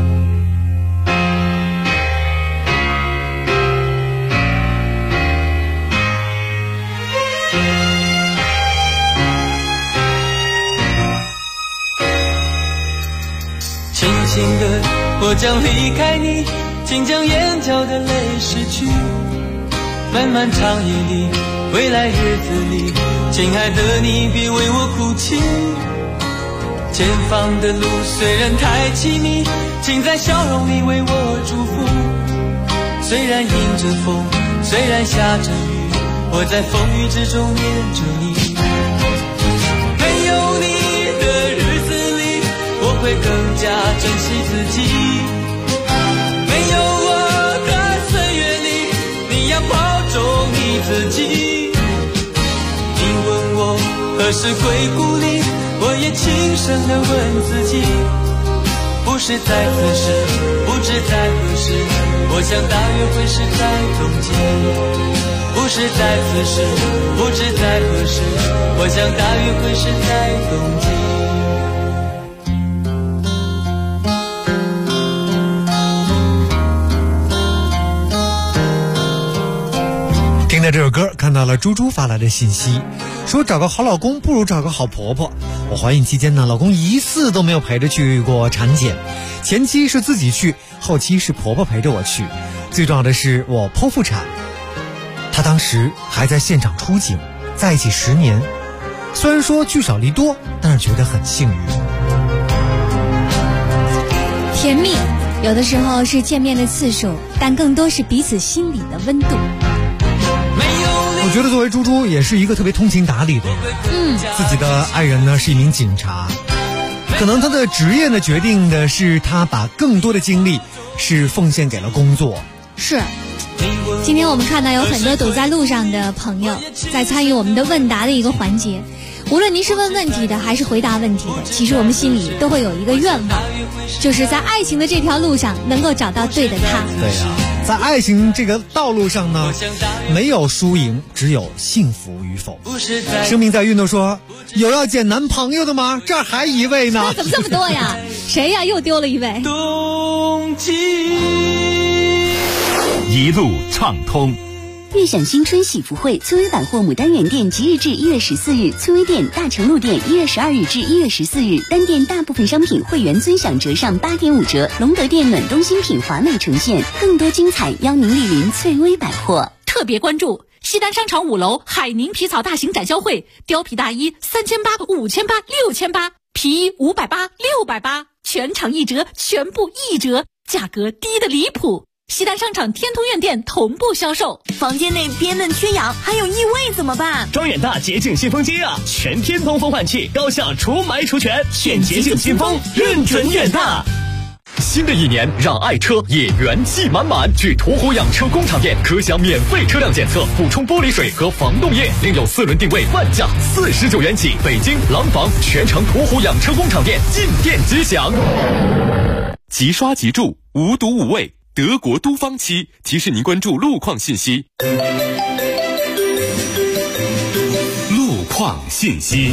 轻轻的我将离开你，请将眼角的泪拭去， 漫漫长夜里，未来日子里，亲爱的你别为我哭泣。前方的路虽然太凄迷，请在笑容里为我祝福。虽然迎着风，虽然下着雨，我在风雨之中念着你。没有你的日子里，我会更加珍惜自己。没有我的岁月里，你要保重你自己。你问我何时归故里，我也轻声地问自己，不是在此时，不知在何时，我想大约会是在冬季。不是在此时，不知在何时，我想大约会是在冬季。 听到这首歌，看到了猪猪发来的信息，说找个好老公不如找个好婆婆。我怀孕期间呢，老公一次都没有陪着去过产检，前期是自己去，后期是婆婆陪着我去。最重要的是我剖腹产，他当时还在现场出警，在一起10年，虽然说聚少离多，但是觉得很幸运。 甜蜜有的时候是见面的次数，但更多是彼此心里的温度。 我觉得作为猪猪也是一个特别通情达理的人，自己的爱人呢是一名警察，可能他的职业呢决定的是他把更多的精力是奉献给了工作。 是，今天我们看到有很多堵在路上的朋友在参与我们的问答的一个环节，无论您是问问题的还是回答问题的，其实我们心里都会有一个愿望，就是在爱情的这条路上能够找到对的他。 对呀，在爱情这个道路上呢，没有输赢，只有幸福与否。生命在运动说，有要捡男朋友的吗？这儿还一位呢。 怎么这么多呀？谁呀？又丢了一位。 一路畅通。 悦享新春喜福会，翠微百货牡丹园店即日至1月14日，翠微店大成路店1月12日至1月14日，单店大部分商品会员尊享折上8.5折，龙德店暖冬新品华美呈现，更多精彩邀您莅临翠微百货。 特别关注西单商场5楼海宁皮草大型展销会，貂皮大衣3800、5800、6800，皮衣580、680，全场1折，全部1折，价格低得离谱。西单商场天通苑店同步销售。 房间内憋闷缺氧，还有异味怎么办？ 装远大洁净新风机啊，全天通风换气，高效除霾除醛，选洁净新风，认准远大。新的一年，让爱车也元气满满。去途虎养车工厂店，可享免费车辆检测、补充玻璃水和防冻液，另有4轮定位半价，49元起。北京廊坊全城途虎养车工厂店进店即享。即刷即住，无毒无味。德国都方漆提示您关注路况信息。路况信息。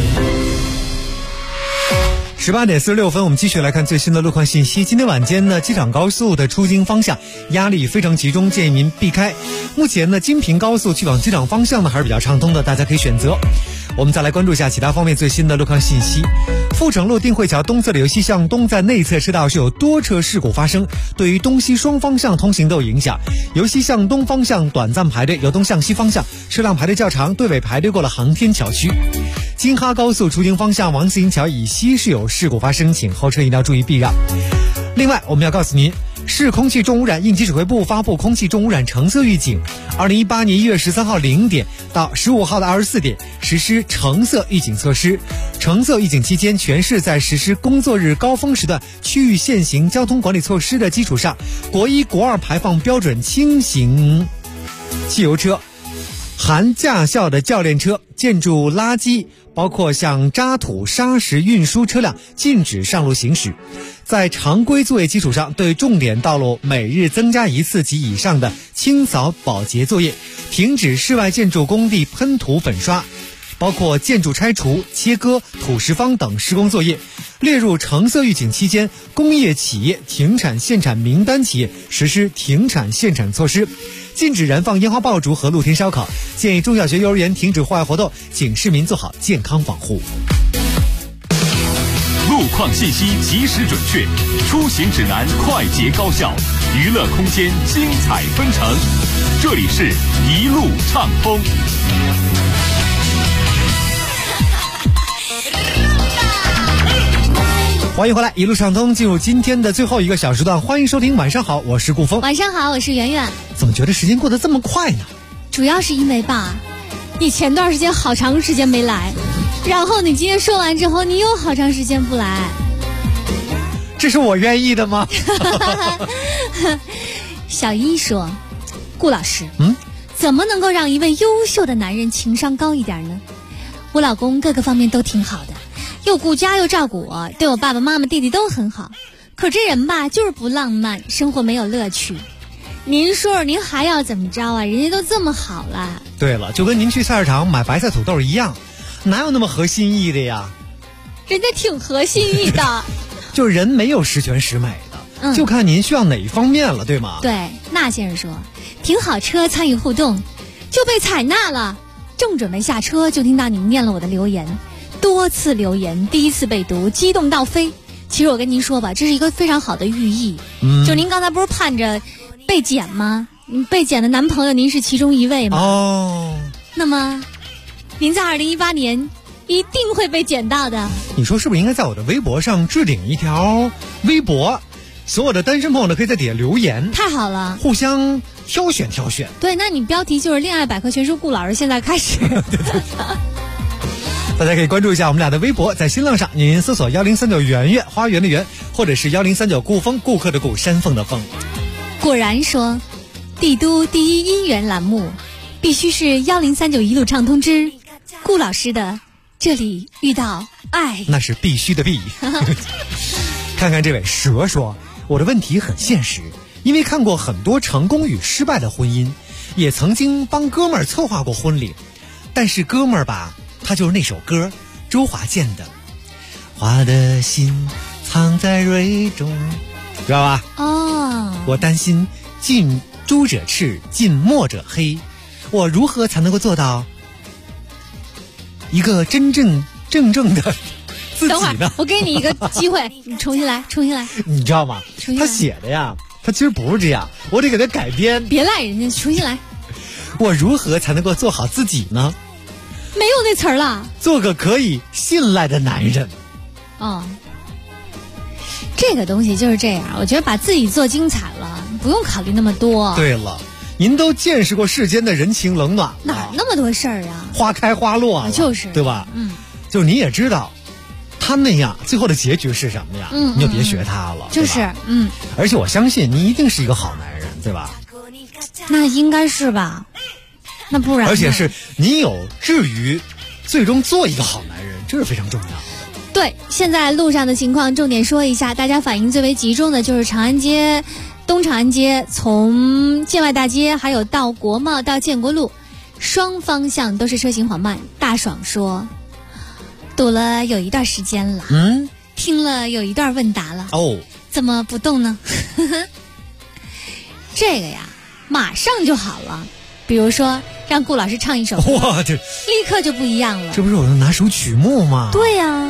18点46分，我们继续来看最新的路况信息。今天晚间呢，机场高速的出京方向压力非常集中，建议您避开。目前呢，京平高速去往机场方向呢还是比较畅通的，大家可以选择。我们再来关注一下其他方面最新的路况信息。阜成路定慧桥东侧的由西向东，在内侧车道是有多车事故发生，对于东西双方向通行都有影响。由西向东方向短暂排队，由东向西方向车辆排队较长，队尾排队过了航天桥区。京哈高速出京方向王自营桥以西是有事故发生，请后车一定要注意避让。另外，我们要告诉您，市空气重污染应急指挥部发布空气重污染橙色预警，2018年1月13号0点到15号的24点实施橙色预警措施。橙色预警期间，全市在实施工作日高峰时段区域限行交通管理措施的基础上，国1、国2排放标准轻型汽油车、含驾校的教练车、建筑垃圾，包括像渣土、砂石运输车辆禁止上路行驶。在常规作业基础上，对重点道路每日增加1次及以上的清扫保洁作业，停止室外建筑工地喷涂粉刷，包括建筑拆除、切割、土石方等施工作业。列入橙色预警期间，工业企业停产限产名单企业实施停产限产措施，禁止燃放烟花爆竹和露天烧烤，建议中小学、幼儿园停止户外活动，请市民做好健康防护。 路况信息及时准确，出行指南快捷高效，娱乐空间精彩纷呈。这里是一路畅通。 欢迎回来，一路畅通，进入今天的最后一个小时段，欢迎收听。晚上好，我是顾峰。 晚上好，我是圆圆。 怎么觉得时间过得这么快呢？ 主要是因为吧，你前段时间好长时间没来，然后你今天说完之后，你又好长时间不来。 这是我愿意的吗？ 小一说，顾老师，怎么能够让一位优秀的男人情商高一点呢？我老公各个方面都挺好的，又顾家又照顾我，对我爸爸妈妈弟弟都很好，可这人吧就是不浪漫，生活没有乐趣。您说说您还要怎么着啊？人家都这么好了。 对了，就跟您去菜市场买白菜土豆一样，哪有那么合心意的呀？ 人家挺合心意的。 就是人没有十全十美的，就看您需要哪一方面了，对吗？ 对，那先生说停好车参与互动就被采纳了，正准备下车就听到你念了我的留言，多次留言，第一次被读，激动到飞。其实我跟您说吧，这是一个非常好的寓意。就您刚才不是盼着被捡吗？被捡的男朋友您是其中一位吗？ 哦。 那么您在2018年一定会被捡到的。 你说是不是应该在我的微博上置顶一条微博，所有的单身朋友呢可以在底下留言？ 太好了， 互相挑选。 对，那你标题就是恋爱百科全书顾老师现在开始。 大家可以关注一下我们俩的微博，在新浪上您搜索1039圆圆，花园的圆，或者是1039顾峰，顾客的顾，山凤的凤。 果然说，帝都第一姻缘栏目必须是1039一路畅通之顾老师的这里遇到爱， 那是必须的必。看看这位蛇说，我的问题很现实，因为看过很多成功与失败的婚姻，也曾经帮哥们儿策划过婚礼，但是哥们儿吧，他就是那首歌周华健的花的心藏在蕊中，知道吧？ 哦， 我担心近朱者赤，近墨者黑，我如何才能够做到一个真正的自己呢？ 等会儿我给你一个机会，你重新来。 你知道吗？他写的呀，他其实不是这样，我得给他改编。 别赖人家，重新来。 我如何才能够做好自己呢？ 没有那词儿了。 做个可以信赖的男人。 哦，这个东西就是这样，我觉得把自己做精彩了，不用考虑那么多。 对了，您都见识过世间的人情冷暖了， 哪那么多事儿啊？ 花开花落了， 就是对吧？就是你也知道他那样最后的结局是什么呀？你就别学他了。 就是而且我相信你一定是一个好男人，对吧？ 那应该是吧，那不然。 而且是你有志于最终做一个好男人，这是非常重要的。 对，现在路上的情况重点说一下，大家反应最为集中的就是长安街、东长安街，从建外大街还有到国贸到建国路，双方向都是车行缓慢。大爽说堵了有一段时间了，听了有一段问答了，怎么不动呢？这个呀马上就好了，比如说让顾老师唱一首歌， 哇，这立刻就不一样了。 这不是我的拿手曲目吗？ 对呀。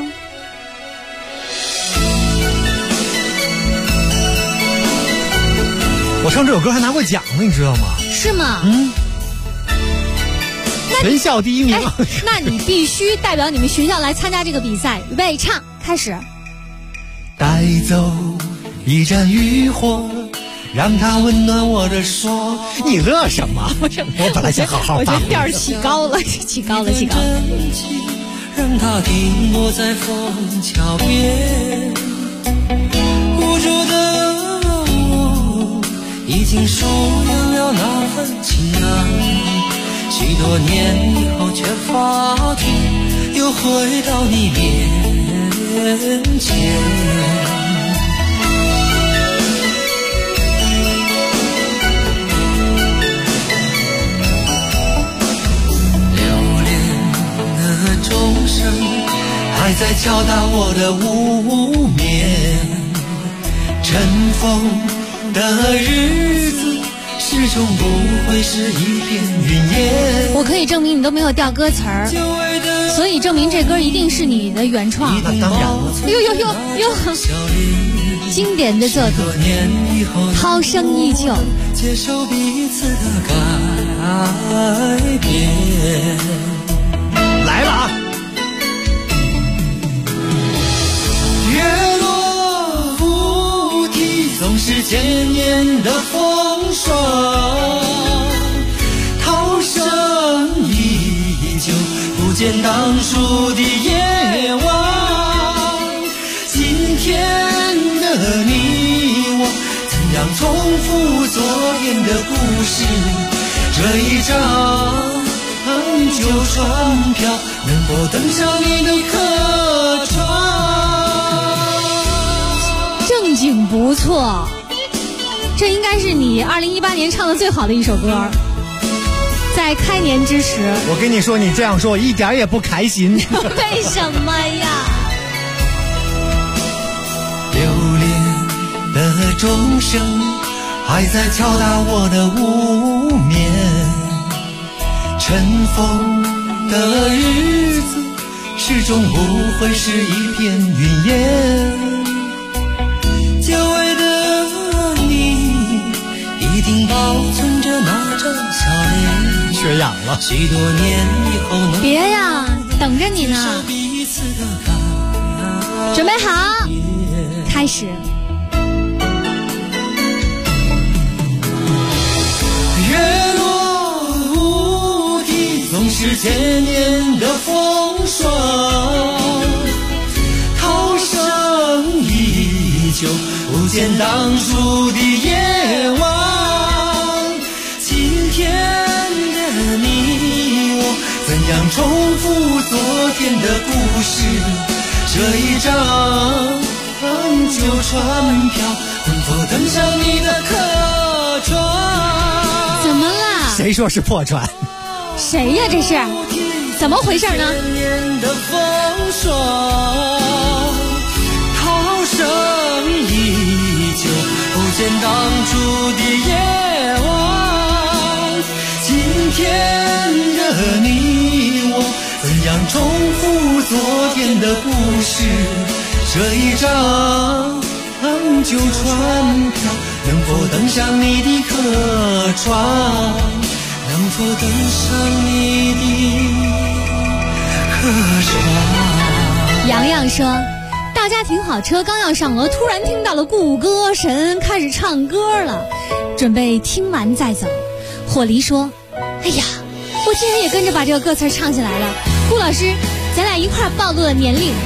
我唱这首歌还拿过奖呢，你知道吗？ 是吗？ 全校第一名。 那你必须代表你们学校来参加这个比赛。预备唱，开始。 带走一盏渔火，让它温暖我的说。 你乐什么？我本来想好好我觉得调起高了，起高了。 让它停泊在枫桥边，无助的我已经疏远了那份情感，许多年以后却发觉又回到你面前。钟声还在敲打我的无眠，尘封的日子始终不会会是一片云烟。 我可以证明你都没有调歌词儿，所以证明这歌一定是你的原创。 那当然了。 哟，经典的作品，涛声依旧。 接受彼此的改变。 来了啊！ 月落乌啼，总是千年的风霜。涛声依旧，不见当初的夜望。今天的你我，怎样重复昨天的故事？这一张旧船票，能否登上你的客船？ 正经不错，这应该是你2018年唱的最好的一首歌。在开年之时， 我跟你说，你这样说一点也不开心。 为什么呀？ 流连的钟声还在敲打我的无眠，尘封的日子始终不会是一片云烟。久违的你一定保存着那张笑脸， 缺氧了。 许多年以后能别呀，等着你呢。准备好，开始。 月落乌啼，总是千年的风霜。涛声依旧，不见当初的夜望。今天的你我，怎样重复昨天的故事？这一张旧船票，能否登上你的客船？ 怎么了？ 谁说是破船？ 谁呀？这是怎么回事呢？ 的风霜，涛声依旧，不见当初的夜望。今天的你我，怎样重复昨天的故事？这一张旧船票，能否登上你的客船？能否登上你的客船？ 洋洋说，大家停好车，刚要上楼，突然听到了顾歌神开始唱歌了，准备听完再走。火梨说，哎呀，我竟然也跟着把这个歌词唱起来了。顾老师，咱俩一块暴露了年龄。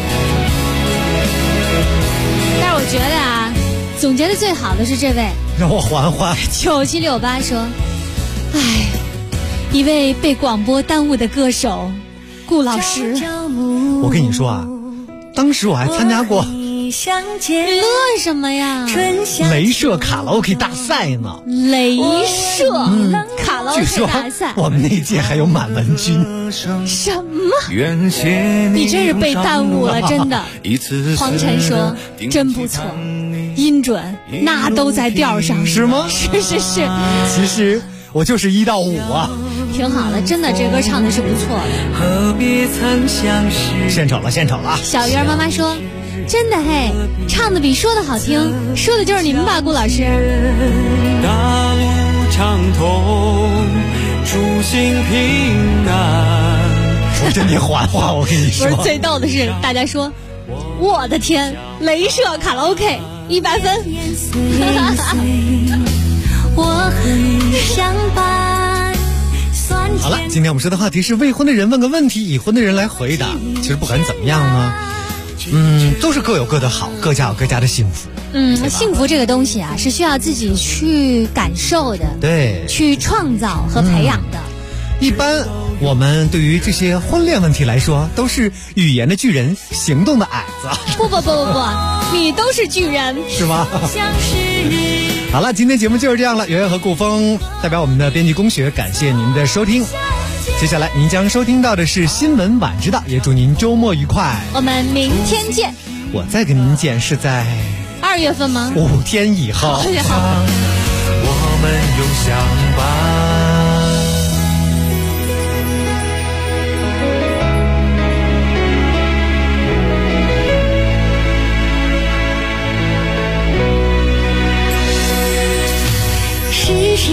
但是我觉得啊，总结的最好的是这位， 让我缓缓。 9768说，哎，一位被广播耽误的歌手顾老师。 我跟你说啊，当时我还参加过乐什么呀？ 镭射卡拉 OK 大赛呢。 镭射卡拉 OK 大赛， 我们那一届还有满文军。 什么？你真是被耽误了，真的。黄晨说真不错，音准那都在调上。 是吗？ 是。 其实我就是1到5啊。 挺好的，真的，这歌唱的是不错的。 何必曾相识？ 献丑了。 小鱼儿妈妈说，真的嘿，唱的比说的好听，说的就是你们吧，顾老师。 大路畅通，诸行平安。 我真得缓缓，我跟你说。 不是，最逗的是大家说，我的天，镭射卡拉 OK 100分。 我和你相伴。 好了，今天我们说的话题是未婚的人问个问题，已婚的人来回答。其实不管怎么样呢，都是各有各的好，各家有各家的幸福。 幸福这个东西啊，是需要自己去感受的， 对， 去创造和培养的。 一般我们对于这些婚恋问题来说，都是语言的巨人，行动的矮子。 不，你都是巨人， 是吗？好了，今天节目就是这样了。圆圆和顾峰代表我们的编辑龚学，感谢您的收听。接下来您将收听到的是新闻晚知道，也祝您周末愉快。 我们明天见。 我再跟您见是在 2月份吗？ 5天以后。 好。 我们永相伴。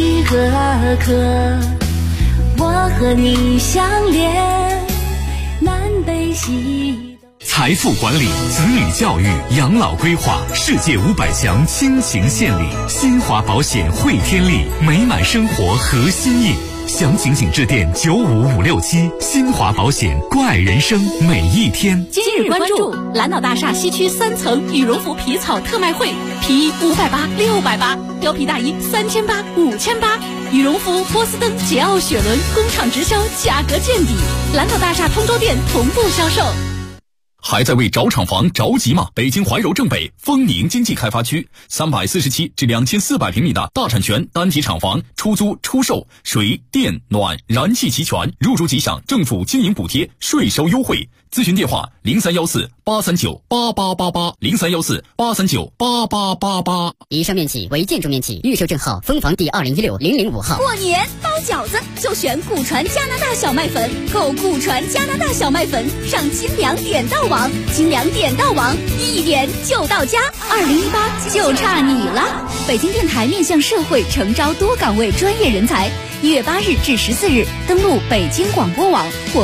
一个儿科，我和你相连，南北西。 财富管理、子女教育、养老规划，世界500强倾情献礼，新华保险汇天利，美满生活核心意。详情请致电95567，新华保险，关爱人生每一天。 今日关注蓝岛大厦西区3层羽绒服皮草特卖会，皮衣580、680，貂皮大衣3800、5800，羽绒服波司登、捷奥雪伦工厂直销，价格见底。蓝岛大厦通州店同步销售。 还在为找厂房着急吗？北京怀柔正北丰宁经济开发区347至2400平米的大产权单体厂房，出租出售，水电暖燃气齐全，入住即享政府经营补贴，税收优惠。咨询电话0314-839-8888，0314-839-8888。 以上面积为建筑面积，预售证号枫房第2016-005号。 过年包饺子就选古传加拿大小麦粉，购古传加拿大小麦粉上金粮点到网，金粮点到网，一点就到家。2018就差你了！北京电台面向社会，诚招多岗位专业人才。1月8日至14日，登录北京广播网或